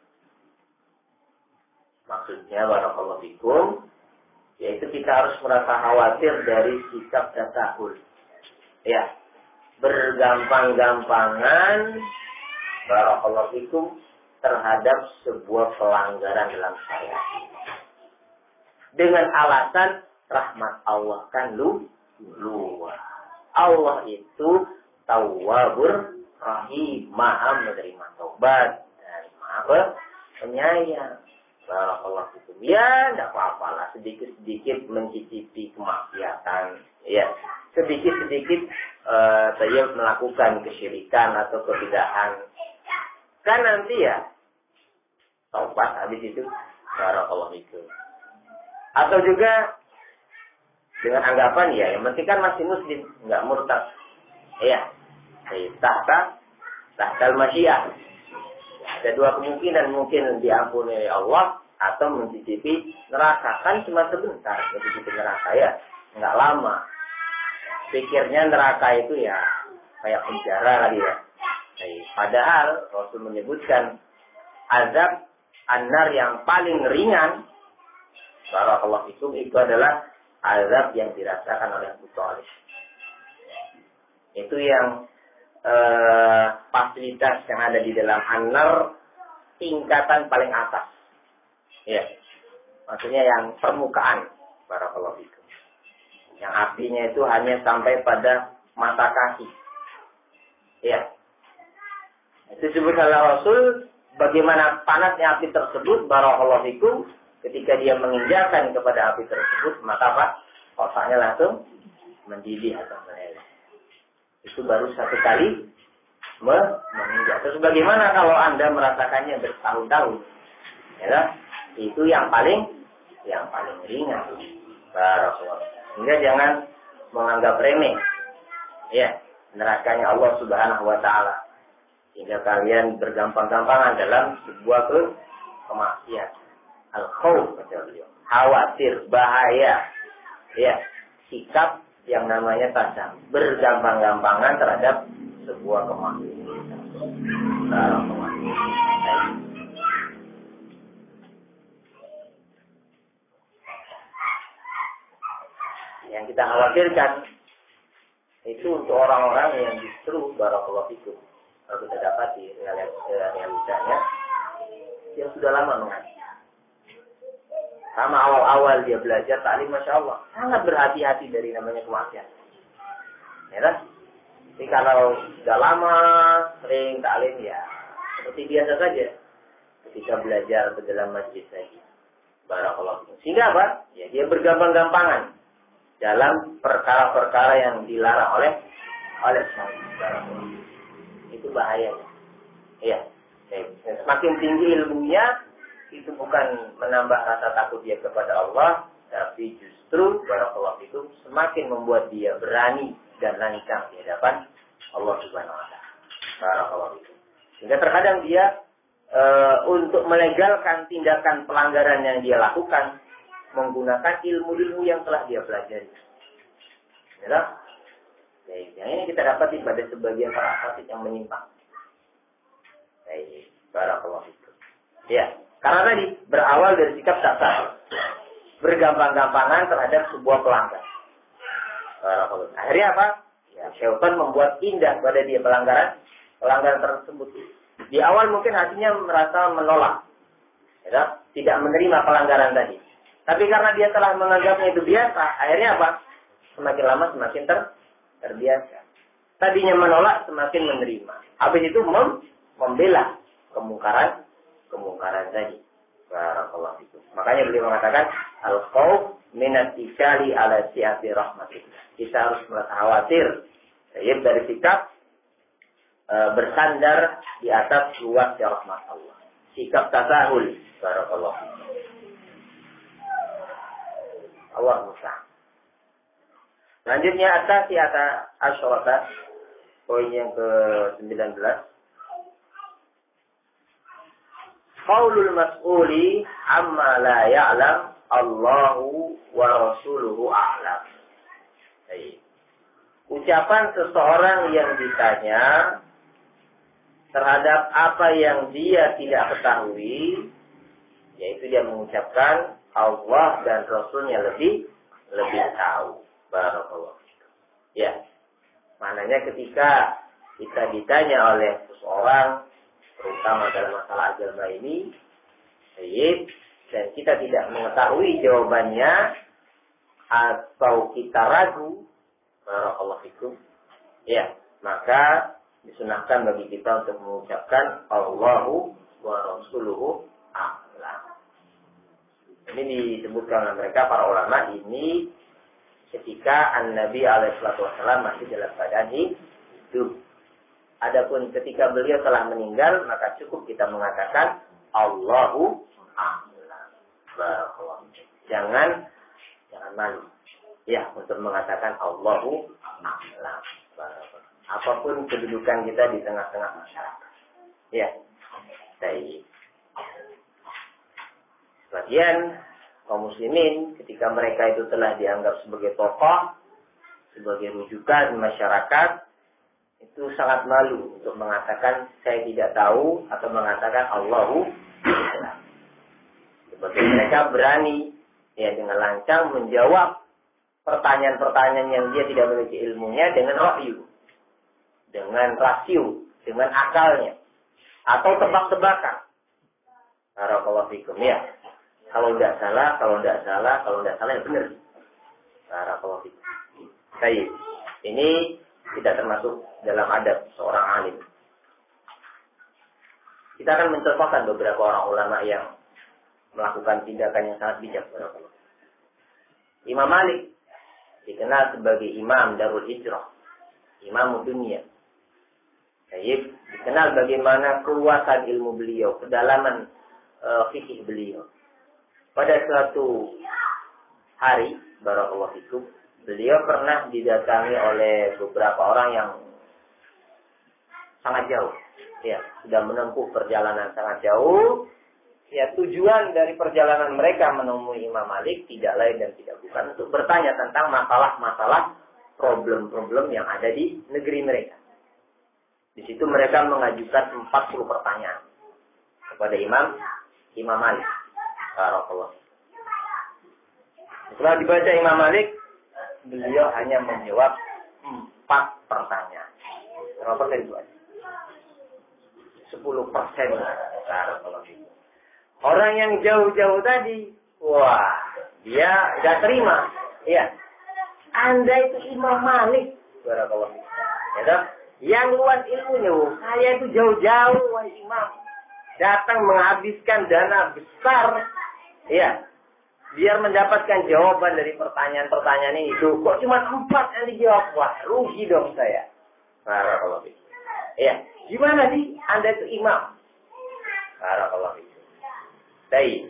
Maksudnya barakallahu fikum, yaitu kita harus merasa khawatir dari sikap tasahul. Ya, bergampang-gampangan barakallahu fikum terhadap sebuah pelanggaran dalam syariat. Dengan alasan rahmat Allah kan lu luas. Allah itu Tawwabur Rahim, Maha menerima taubat dan Maha penyayang. Barakallahu fikum. Ya, tidak apa-apalah, sedikit-sedikit mencicipi kemaksiatan, ya, sedikit-sedikit uh, saya melakukan kesyirikan atau kebid'ahan. Kan nanti ya taubat habis itu. Barakallahu fikum. Atau juga dengan anggapan ya, yang penting kan masih muslim, nggak murtad. Iya. Tahta tahtal masyiah. Ada dua kemungkinan, mungkin diampuni oleh Allah atau mencicipi neraka. Kan cuma sebentar mencicipi neraka ya, nggak lama. Pikirnya neraka itu ya kayak penjara kali ya. Padahal Rasul menyebutkan azab an-nar yang paling ringan, barakallahu fikum, itu adalah azab yang dirasakan oleh Abu Thalib. Itu yang eh, fasilitas yang ada di dalam an-nar tingkatan paling atas. Ya. Maksudnya yang permukaan, barakallahu fikum. Yang apinya itu hanya sampai pada mata kaki. Ya. Itu disebut oleh Rasul bagaimana panasnya api tersebut, barakallahu fikum, ketika dia menginjakan kepada api tersebut, maka apa? Otaknya langsung mendidih atau meleleh. Itu baru satu kali menginjak. Terus bagaimana kalau Anda merasakannya bertahun-tahun? Ya, itu yang paling yang paling ringan. Barakallahu. Sehingga jangan menganggap remeh. Ya, nerakanya Allah Subhanahu wa taala. Sehingga kalian bergampang-gampangan dalam sebuah kemaksiatan. Al-khawf, kata beliau. Khawatir, bahaya. Ya, sikap yang namanya tasam. Bergampang-gampangan terhadap sebuah kemaksiatan. Nah, kemaksiatan. Yang kita khawatirkan itu untuk orang-orang yang justru barakallahu fikum. Kalau kita dapati realitanya, yang sudah lama mengaji. Sama awal-awal dia belajar taklim, masya Allah, sangat berhati-hati dari namanya kemaksiatan. Ya kan? Tapi kalau sudah lama sering taklim ya seperti biasa saja. Ketika belajar ke dalam masjid lagi, barakallahu fikum. Sehingga apa? Ya dia bergampang-gampangan dalam perkara-perkara yang dilarang oleh oleh syariat. Itu bahayanya. Iya. Semakin tinggi ilmunya, itu bukan menambah rasa takut dia kepada Allah, tapi justru barakallahu fikum semakin membuat dia berani dan lancang di hadapan Allah Subhanahu wa taala. Barakallahu fikum. Sehingga terkadang dia e, untuk melegalkan tindakan pelanggaran yang dia lakukan menggunakan ilmu-ilmu yang telah dia pelajari. Ya, baik, yang ini kita dapat pada sebagian para fasik yang menyimpang. Baik, barakallahu fikum. Ya, karena tadi berawal dari sikap tasawuf, bergampang-gampangan terhadap sebuah pelanggar. Barakallahu. Akhirnya apa? Ya, syaitan membuat indah pada dia pelanggaran, pelanggaran tersebut. Di awal mungkin hatinya merasa menolak, ya, tidak menerima pelanggaran tadi. Tapi karena dia telah menganggapnya itu biasa, akhirnya apa? Semakin lama semakin ter terbiasa. Tadinya menolak, semakin menerima. Habis itu mem membela kemungkaran, kemungkaran tadi. Barakallahu fikum. Makanya beliau mengatakan, Al-khawf minatikali ala si'ati rahmatillah. Kita harus merasa khawatir yaitu dari sikap e, bersandar di atas luasnya rahmat Allah. Sikap tasahul. Barakallahu. Allah musta'an. Selanjutnya atas di atas asyarakat. Poin yang ke sembilan belas. Qaulul mas'uli amma la ya'lam Allahu wa rasuluhu a'lam. Baik. Ucapan seseorang yang ditanya terhadap apa yang dia tidak ketahui, yaitu dia mengucapkan Allah dan Rasulnya lebih lebih tahu. Barakallahu. Ya. Maknanya ketika kita ditanya oleh seseorang terutama dalam masalah agama ini, baik, dan kita tidak mengetahui jawabannya atau kita ragu, barakallahu fikum, ya, maka disunahkan bagi kita untuk mengucapkan Allahu wa rasuluhu a'lam. Ini disebutkan oleh mereka para ulama ini ketika An-Nabi alaihi wasallam masih dalam keadaan hidup. Adapun ketika beliau telah meninggal, maka cukup kita mengatakan Allahu a'lam. Jangan jangan malu ya untuk mengatakan Allahu a'lam. Apapun kedudukan kita di tengah-tengah masyarakat. Ya. Baik. Sebagian kaum muslimin ketika mereka itu telah dianggap sebagai tokoh, sebagai rujukan masyarakat, itu sangat malu untuk mengatakan saya tidak tahu atau mengatakan Allahu a'lam. Sebagian mereka berani ya dengan lancang menjawab pertanyaan-pertanyaan yang dia tidak memiliki ilmunya dengan wahyu, dengan rasio, dengan akalnya, atau tebak-tebakan. Barakallahu fikum ya. Kalau tidak salah, kalau tidak salah, kalau tidak salah ya benar. Barakallahu fikum. Baik. Ini tidak termasuk dalam adab seorang alim. Kita akan mencontohkan beberapa orang ulama yang melakukan tindakan yang sangat bijak. Imam Malik dikenal sebagai Imam Darul Hijrah, Imam dunia. Baik, dikenal bagaimana keluasan ilmu beliau, kedalaman uh, fikih beliau. Pada suatu hari, barakallahu fikum, beliau pernah didatangi oleh beberapa orang yang sangat jauh. Ya, sudah menempuh perjalanan sangat jauh. Ya, tujuan dari perjalanan mereka menemui Imam Malik tidak lain dan tidak bukan untuk bertanya tentang masalah-masalah problem-problem yang ada di negeri mereka. Di situ mereka mengajukan empat puluh pertanyaan kepada Imam Imam Malik. Barakallahu. Setelah dibaca Imam Malik, beliau hanya menjawab empat pertanyaan. Berapa persen itu? Sepuluh persen. Barakallahu. Orang yang jauh-jauh tadi, wah, dia tidak terima. Iya. Anda itu Imam Malik. Barakallahu. Ya, yang luas ilmunya, saya itu jauh-jauh, wahai Imam. Datang menghabiskan dana besar. Iya. Biar mendapatkan jawaban dari pertanyaan-pertanyaan ini. Tuh, kok cuma empat yang dijawab? Wah, rugi dong saya. Barakallahu. Iya. Gimana sih Anda itu imam? Barakallahu. Baik.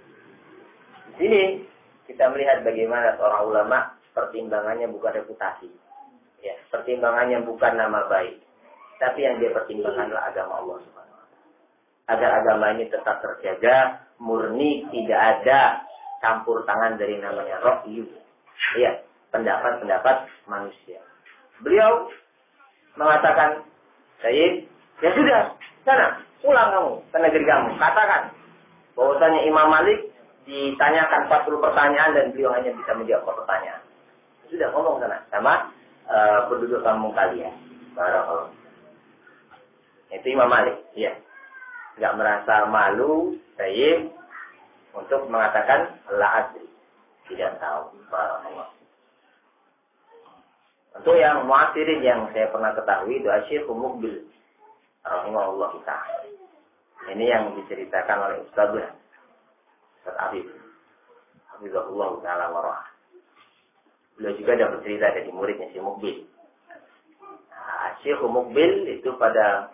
Di sini kita melihat bagaimana seorang ulama pertimbangannya bukan reputasi. Ya, pertimbangannya bukan nama baik. Tapi yang dia pertimbangkan adalah agama Allah Subhanahu wa taala. Agar agama ini tetap terjaga, murni, tidak ada campur tangan dari namanya ra'yu. Ya, pendapat-pendapat manusia. Beliau mengatakan, "Sayyid, ya sudah, sana, pulang kamu ke negeri kamu. Katakan bahwasanya Imam Malik ditanyakan empat puluh pertanyaan dan beliau hanya bisa menjawab pertanyaan. Sudah ngomong sana sama uh, penduduk kampung kalian." Barakallahu. Itu Imam Malik, ya. Enggak merasa malu, Sayyid, untuk mengatakan la adri, tidak tahu. Barakallahu. Untuk yang muasirin yang saya pernah ketahui itu Syekh Muqbil rahimahullah ta'ala. Ini yang diceritakan oleh Ustaz Ustaz Habib. hafizahullah taala warah. Beliau juga dapat cerita dari muridnya Syekh Mukbil. Nah, Syekh Mukbil itu pada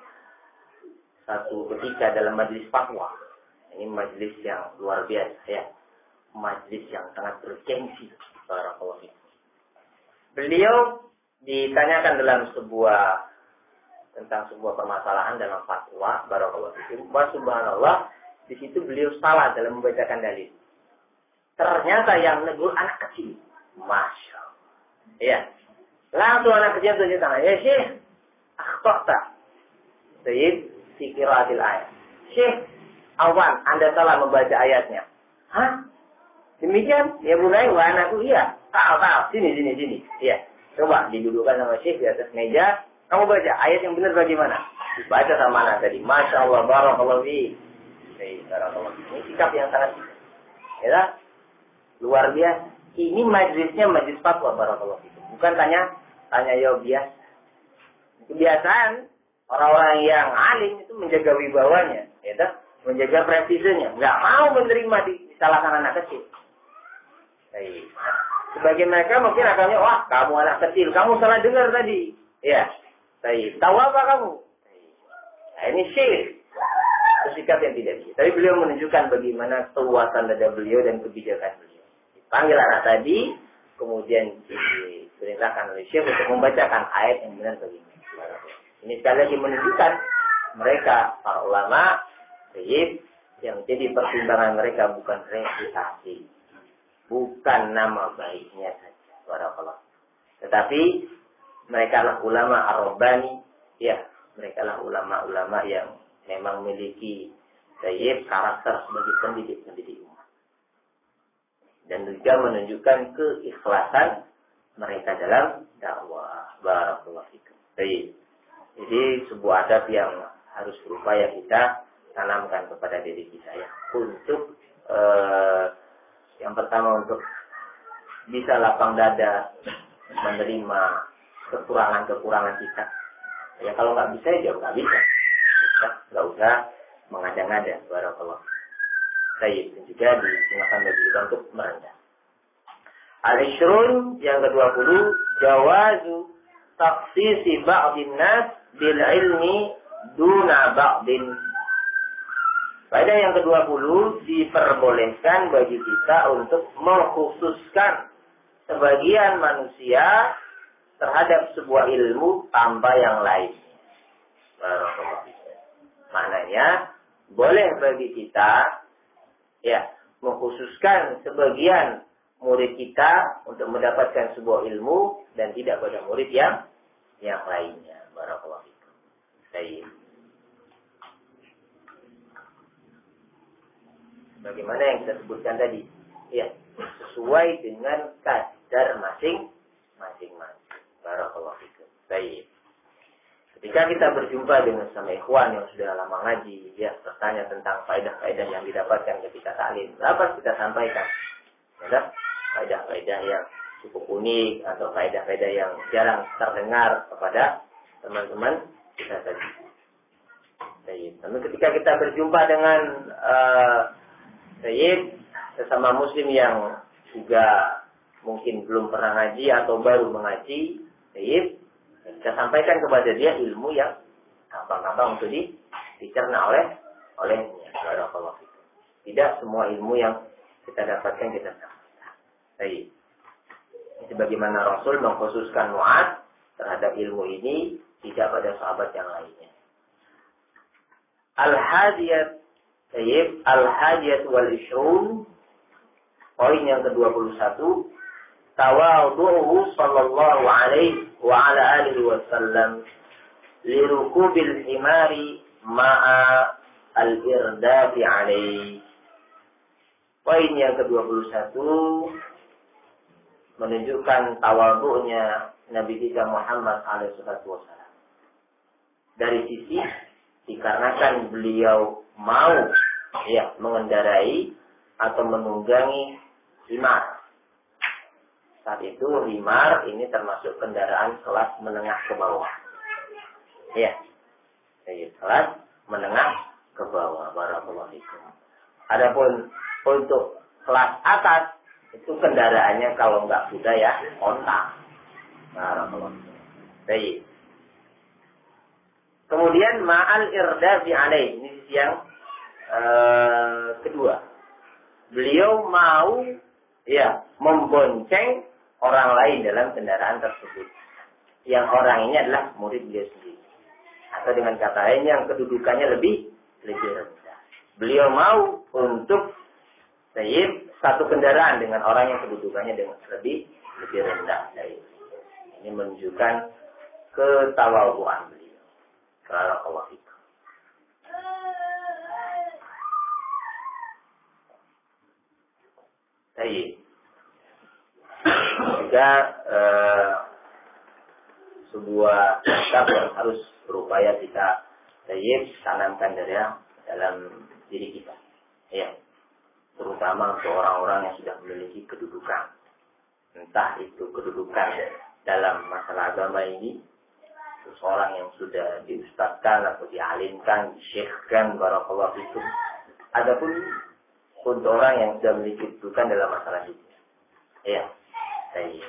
satu ketika dalam majelis fatwa. Ini majelis yang luar biasa ya. Majelis yang sangat bergengsi. Barakallahu fikum. Beliau ditanyakan dalam sebuah tentang sebuah permasalahan dalam fatwa, barakallahu fikum. Wa subhanallah, di situ beliau salah dalam membacakan dalil. Ternyata yang negur anak kecil. Masya Allah. Ya. Langsung anak kecil itu tanya, ya Syekh, akhta'ta. Sayyid, fi qiraatil ayat. Syekh, awan, Anda salah membaca ayatnya. Hah? Demikian? Ya bunai, wa anakku, iya. Tahu, tahu. Sini, sini, sini. Iya. Coba didudukkan sama Syekh di atas meja. Kamu baca ayat yang benar bagaimana? Baca sama anak tadi. Masya Allah, barakallahu fi. Barakallahu fi. Ini sikap yang sangat ya, luar biasa. Ini majlisnya majlis fatwa, barakallahu fi. Bukan tanya, tanya ya biasa. Kebiasaan orang-orang yang alim itu menjaga wibawanya, ya, menjaga prestisinya. Nggak mau menerima disalahkan anak kecil. Baik. Sebagian mereka mungkin akalnya, wah kamu anak kecil, kamu salah dengar tadi. Ya, baik. Tahu apa kamu? Nah, ini syirik. Sikap yang tidak bisa. Tapi beliau menunjukkan bagaimana keluasan dada beliau dan kebijakan beliau. Dipanggil anak tadi, kemudian diperintahkan oleh Syekh untuk membacakan ayat yang benar bagi mereka. Ini sekali lagi menunjukkan mereka, para ulama, Syekh, yang jadi pertimbangan mereka bukan reputasi, bukan nama baiknya saja, barakallah. Tetapi mereka lah ulama ar-rabbani, ya, mereka lah ulama-ulama yang memang memiliki Syekh karakter sebagai pendidik-pendidik umat. Dan juga menunjukkan keikhlasan mereka dalam dakwah. Barakallahu fikum. Baik. Jadi sebuah adab yang harus berupaya kita tanamkan kepada diri kita ya. Untuk eh, yang pertama untuk bisa lapang dada menerima kekurangan-kekurangan kita. Ya kalau nggak bisa ya nggak bisa. Nggak usah mengada-ngada. Barakallahu. Baik, dan juga digunakan bagi kita untuk merendah. Al-Ishrun yang kedua puluh, jawazu takhsisi ba'din nas bil ilmi duna ba'din. Pada yang kedua puluh, diperbolehkan bagi kita untuk mengkhususkan sebagian manusia terhadap sebuah ilmu tanpa yang lain. Maknanya, boleh bagi kita ya, mengkhususkan sebagian murid kita untuk mendapatkan sebuah ilmu dan tidak pada murid yang yang lainnya. Barakallahu fikum. Baik. Bagaimana yang kita sebutkan tadi? Ya, sesuai dengan kadar masing-masing. Barakallahu fikum. Baik. Ketika kita berjumpa dengan sama ikhwan yang sudah lama ngaji, ya bertanya tentang faedah-faedah yang didapatkan ketika taklim, dapat kita sampaikan. Ya, faedah-faedah yang cukup unik atau faedah-faedah yang jarang terdengar kepada teman-teman kita tadi. Sayyid. Namun ketika kita berjumpa dengan uh, Sayyid, sesama muslim yang juga mungkin belum pernah ngaji atau baru mengaji, Sayyid, kita sampaikan kepada dia ilmu yang gampang-gampang untuk di, dicerna oleh olehnya. Tidak semua ilmu yang kita dapatkan kita sampaikan. Baik. Sebagaimana Rasul mengkhususkan Mu'adz terhadap ilmu ini, tidak pada sahabat yang lainnya. Al-Hadiyat Sayyid Al-Hadiyat wal-Ishrun, poin yang kedua puluh satu, tawadhu'u sallallahu alaihi wa ala alihi wasallam lirukubil himari ma'a al-irdafi alaihi. Poin yang kedua puluh satu menunjukkan tawadhu'nya Nabi kita Muhammad alaihi wasallam. Dari sisi dikarenakan beliau mau ya mengendarai atau menunggangi himar. Saat itu himar ini termasuk kendaraan kelas menengah ke bawah. Ya. Jadi kelas menengah ke bawah. Barakallahu fikum. Adapun untuk kelas atas Itu kendaraannya kalau nggak kuda ya onta. Barakallahu. Baik. Kemudian ma'al irdafi alaih. Ini sisi yang uh, kedua. Beliau mau ya membonceng orang lain dalam kendaraan tersebut. Yang orang ini adalah murid beliau sendiri. Atau dengan kata lain yang kedudukannya lebih lebih rendah. Beliau mau untuk sayyid satu kendaraan dengan orang yang kedudukannya dengan lebih lebih rendah dari ini menunjukkan ketawaduan beliau. Barakallahu fikum. Sayyid. Juga eh, sebuah sikap yang harus berupaya kita sayyid tanamkan dari dalam diri kita. Ya. Terutama untuk orang-orang yang sudah memiliki kedudukan. Entah itu kedudukan dalam masalah agama ini, seseorang yang sudah diustadkan atau dialimkan, disyekhkan, barakallahu fikum. Adapun untuk orang yang sudah memiliki kedudukan dalam masalah hidup. Ya, saya.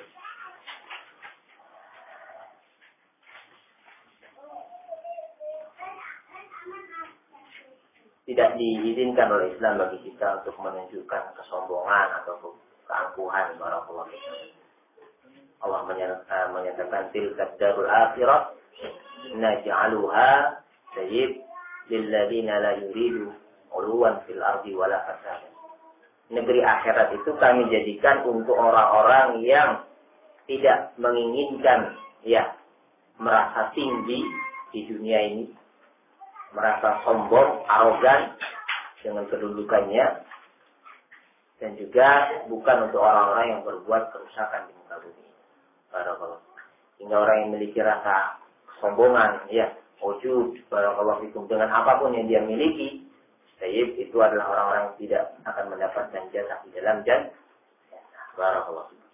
Tidak diizinkan oleh Islam bagi kita untuk menunjukkan kesombongan atau keangkuhan, barakallahu fikum. Allah menyatakan tilka darul akhirah naj'aluha sayyid lil ladzina la yuridu uluwan fil ardi wala fasad. Negeri akhirat itu kami jadikan untuk orang-orang yang tidak menginginkan ya merasa tinggi di dunia ini, merasa sombong, arogan dengan kedudukannya, dan juga bukan untuk orang-orang yang berbuat kerusakan di muka bumi. Barakallahu. Hingga orang yang memiliki rasa kesombongan, ya, wujud, barakallahu fikum, dengan apapun yang dia miliki, sayyid itu adalah orang-orang yang tidak akan mendapatkan jannah di dalam jannah. Barakallahu fikum.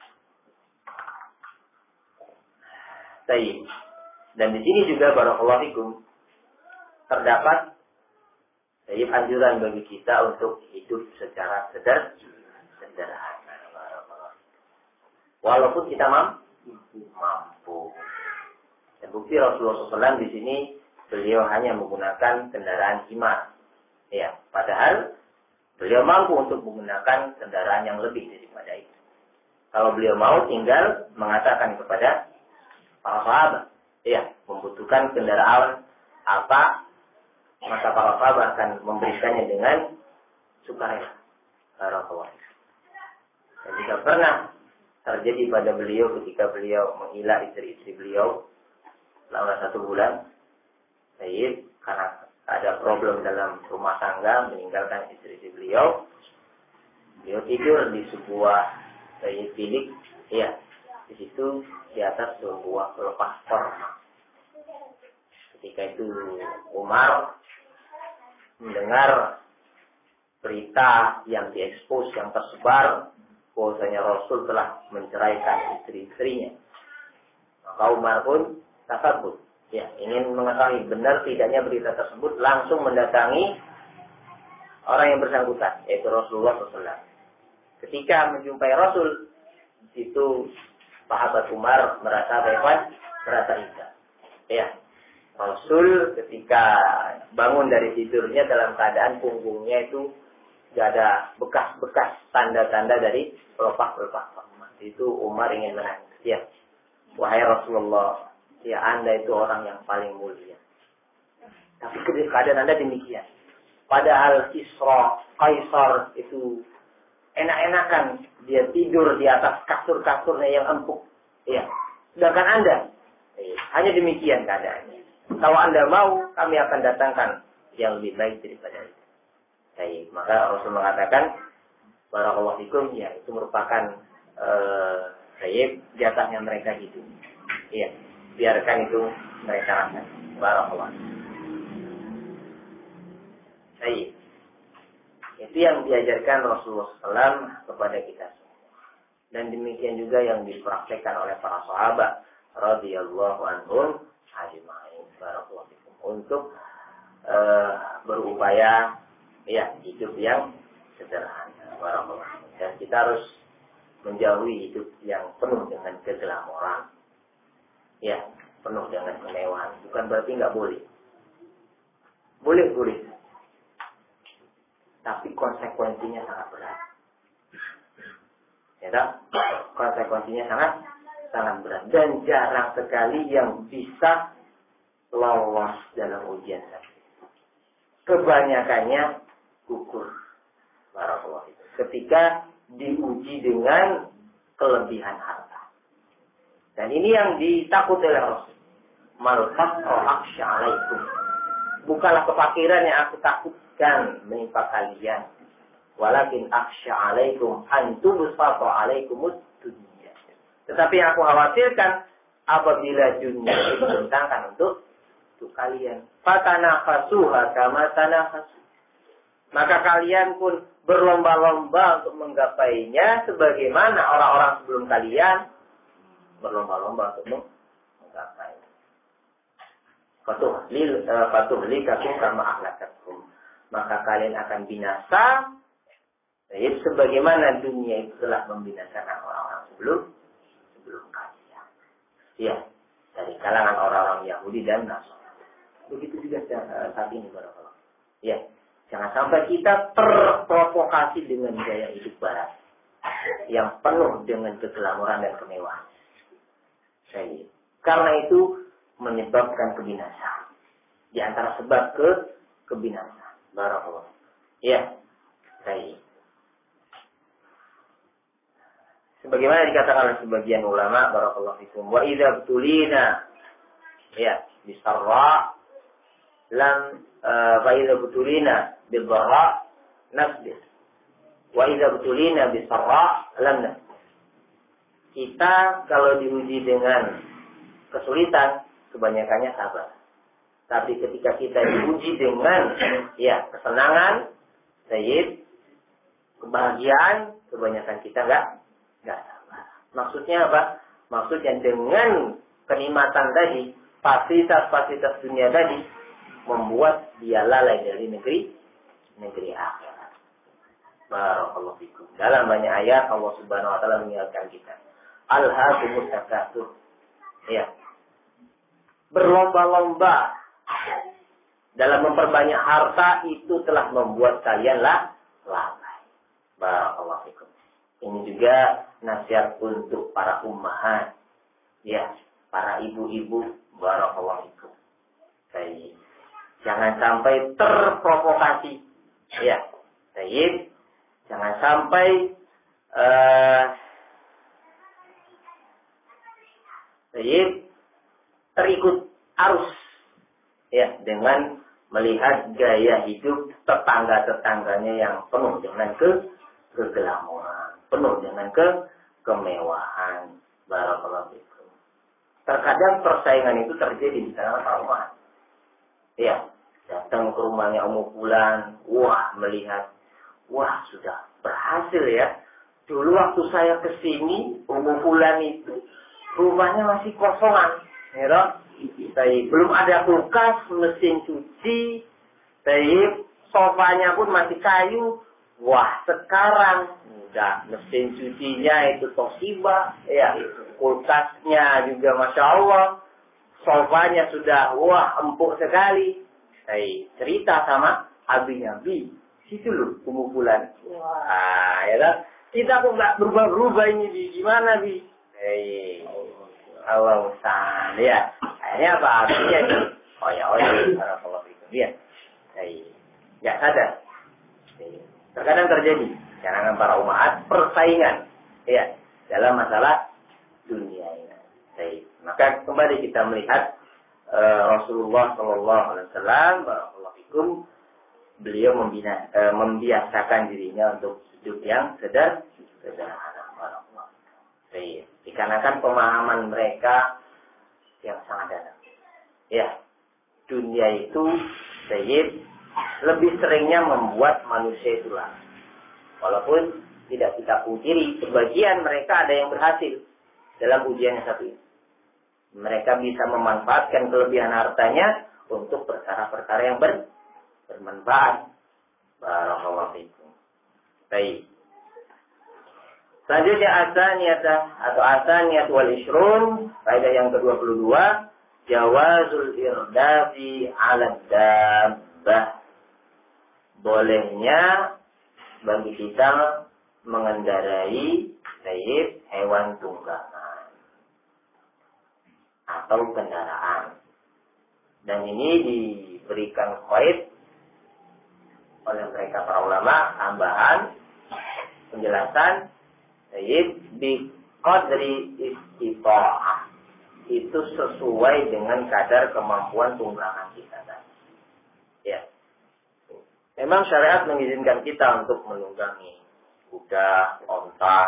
Sayyid. Dan di sini juga barakallahu fikum terdapat sayyid anjuran bagi kita untuk hidup secara sederhana. Walaupun kita mampu, mampu. Dan bukti Rasulullah shallallahu alaihi wasallam di sini beliau hanya menggunakan kendaraan himar. Ya, padahal beliau mampu untuk menggunakan kendaraan yang lebih daripada itu. Kalau beliau mau, tinggal mengatakan kepada para sahabat, ya, membutuhkan kendaraan apa, maka para sahabat akan memberikannya dengan sukarela. Barakallahu. Dan jika pernah terjadi pada beliau ketika beliau menghila istri-istri beliau selama satu bulan, sayyid karena ada problem dalam rumah tangga, meninggalkan istri-istri beliau, beliau tidur di sebuah sayyid bilik, ya, di situ di atas sebuah pelepas korma. Ketika itu Umar mendengar berita yang diekspos, yang tersebar, bahwasanya Rasul telah menceraikan istri-istrinya. Maka Umar pun takabur, ya, ingin mengetahui benar tidaknya berita tersebut, langsung mendatangi orang yang bersangkutan, yaitu Rasulullah shallallahu alaihi wasallam. Ketika menjumpai Rasul, di situ sahabat Umar merasa bebas, merasa indah. Ya, Rasul ketika bangun dari tidurnya dalam keadaan punggungnya itu tidak ada bekas-bekas tanda-tanda dari pelopak-pelopak. Itu Umar ingin menangis. Ya, wahai Rasulullah, ya Anda itu orang yang paling mulia. Tapi keadaan Anda demikian. Padahal Kisra, Kaisar itu enak-enakan dia tidur di atas kasur-kasurnya yang empuk. Ya, sedangkan Anda eh, hanya demikian keadaannya. Kalau Anda mau, kami akan datangkan yang lebih baik daripada itu. Baik, maka Rasul mengatakan, barakallahu fikum, ya itu merupakan eh, jatahnya mereka gitu. Iya, biarkan itu mereka rasakan. Barakallahu. Baik. Itu yang diajarkan Rasulullah shallallahu alaihi wasallam kepada kita semua. Dan demikian juga yang dipraktekkan oleh para sahabat radhiyallahu anhum ajma'in. Barakallahu fikum. Untuk uh, berupaya ya hidup yang sederhana. Barakallahu. Dan kita harus menjauhi hidup yang penuh dengan keglamoran. Ya, penuh dengan kemewahan. Bukan berarti nggak boleh. Boleh, boleh. Tapi konsekuensinya sangat berat. Ya, tak? Konsekuensinya sangat sangat berat. Dan jarang sekali yang bisa lolos dalam ujian tadi. Kebanyakannya gugur. Barakallahu fikum. Ketika diuji dengan kelebihan harta. Dan ini yang ditakuti oleh Rasul. Mal faqra akhsha 'alaikum. Bukanlah kefakiran yang aku takutkan menimpa kalian. Walakin akhsha 'alaikum an tubsata 'alaikumud dunya. Tetapi yang aku khawatirkan apabila dunia dibentangkan untuk untuk kalian. Fatanafasuha kama tanafasu. Maka kalian pun berlomba-lomba untuk menggapainya sebagaimana orang-orang sebelum kalian berlomba-lomba untuk menggapainya. Fatuh lil fatuh likakum kama ahlakakum. Maka kalian akan binasa yaitu sebagaimana dunia itu telah membinasakan orang-orang sebelum sebelum kalian. Ya, dari kalangan orang-orang Yahudi dan Nasrani. Begitu juga saat ini barakallahu. Ya. Jangan sampai kita terprovokasi dengan gaya hidup barat yang penuh dengan keglamoran dan kemewahan. Karena itu menyebabkan kebinasaan. Di antara sebab ke kebinasaan. Barakallahu. Ya. Baik. Sebagaimana dikatakan oleh sebagian ulama, barakallahu fikum, wa idza btulina ya bisarra lam fa idza btulina bidharra nasbir wa idza btulina bisarra lam nasbir. Kita kalau diuji dengan kesulitan kebanyakannya sabar. Tapi ketika kita diuji dengan ya kesenangan, sayyid, kebahagiaan, kebanyakan kita enggak enggak sabar. Maksudnya apa? Maksudnya dengan kenikmatan tadi, fasilitas-fasilitas dunia tadi membuat dia lalai dari negeri negeri akhirat. Barakallahu fikum. Dalam banyak ayat Allah Subhanahu wa taala mengingatkan kita. Alhaakumus takatsur. Ya. Berlomba-lomba dalam memperbanyak harta itu telah membuat kalian lah lalai. Barakallahu fikum. Ini juga nasihat untuk para ummahat. Ya, para ibu-ibu. Barakallahu fikum. Baik. Jangan sampai terprovokasi. Ya. Baik. Jangan sampai uh, baik, terikut arus. Ya, dengan melihat gaya hidup tetangga-tetangganya yang penuh dengan ke kegelamoran, penuh dengan ke kemewahan. Barakallahu fikum. Terkadang persaingan itu terjadi di kalangan para umat. Ya, datang ke rumahnya Ummu Fulan, wah melihat, wah sudah berhasil ya. Dulu waktu saya kesini, Ummu Fulan itu rumahnya masih kosongan, ya. Saya belum ada kulkas, mesin cuci, saya sofanya pun masih kayu. Wah sekarang udah mesin cucinya itu Toshiba, ya, kulkasnya juga masya Allah. Sofanya sudah, wah, empuk sekali. Saya cerita sama abinya, Bi, situ loh, Ummu Fulan. Wah, ya kan? Kita kok nggak berubah-berubah ini, Bi. Gimana, Bi? Hei, Allah Ustaz. Ya, akhirnya apa? Artinya nih, oh ya, oh ya, barakallahu fikum. Lihat. Hei, nggak sadar. Hei. Terkadang terjadi, kalangan para umat, persaingan. Ya, dalam masalah dunia ini. Hei. Maka kembali kita melihat uh, Rasulullah Shallallahu Alaihi Wasallam, barakallahu fikum, beliau membina, uh, membiasakan dirinya untuk hidup yang sedar, sederhana. Barakallahu fikum. Dikarenakan pemahaman mereka yang sangat dalam. Ya, dunia itu, Sayyid, lebih seringnya membuat manusia itu lah. Walaupun tidak kita pungkiri, sebagian mereka ada yang berhasil dalam ujian yang satu ini. Mereka bisa memanfaatkan kelebihan hartanya untuk perkara-perkara yang ber, bermanfaat. Barakallahu fikum. Baik. Selanjutnya asaniyata atau asaniyat wal ishrun, faedah yang ke dua puluh dua, jawazul irdafi 'ala dabbah. Bolehnya bagi kita mengendarai sayyid hewan tunggangan atau kendaraan. Dan ini diberikan qaid oleh mereka para ulama, tambahan penjelasan sayyid bi qadri istita'ah. Itu sesuai dengan kadar kemampuan tunggangan kita tadi. Ya. Memang syariat mengizinkan kita untuk menunggangi kuda, onta,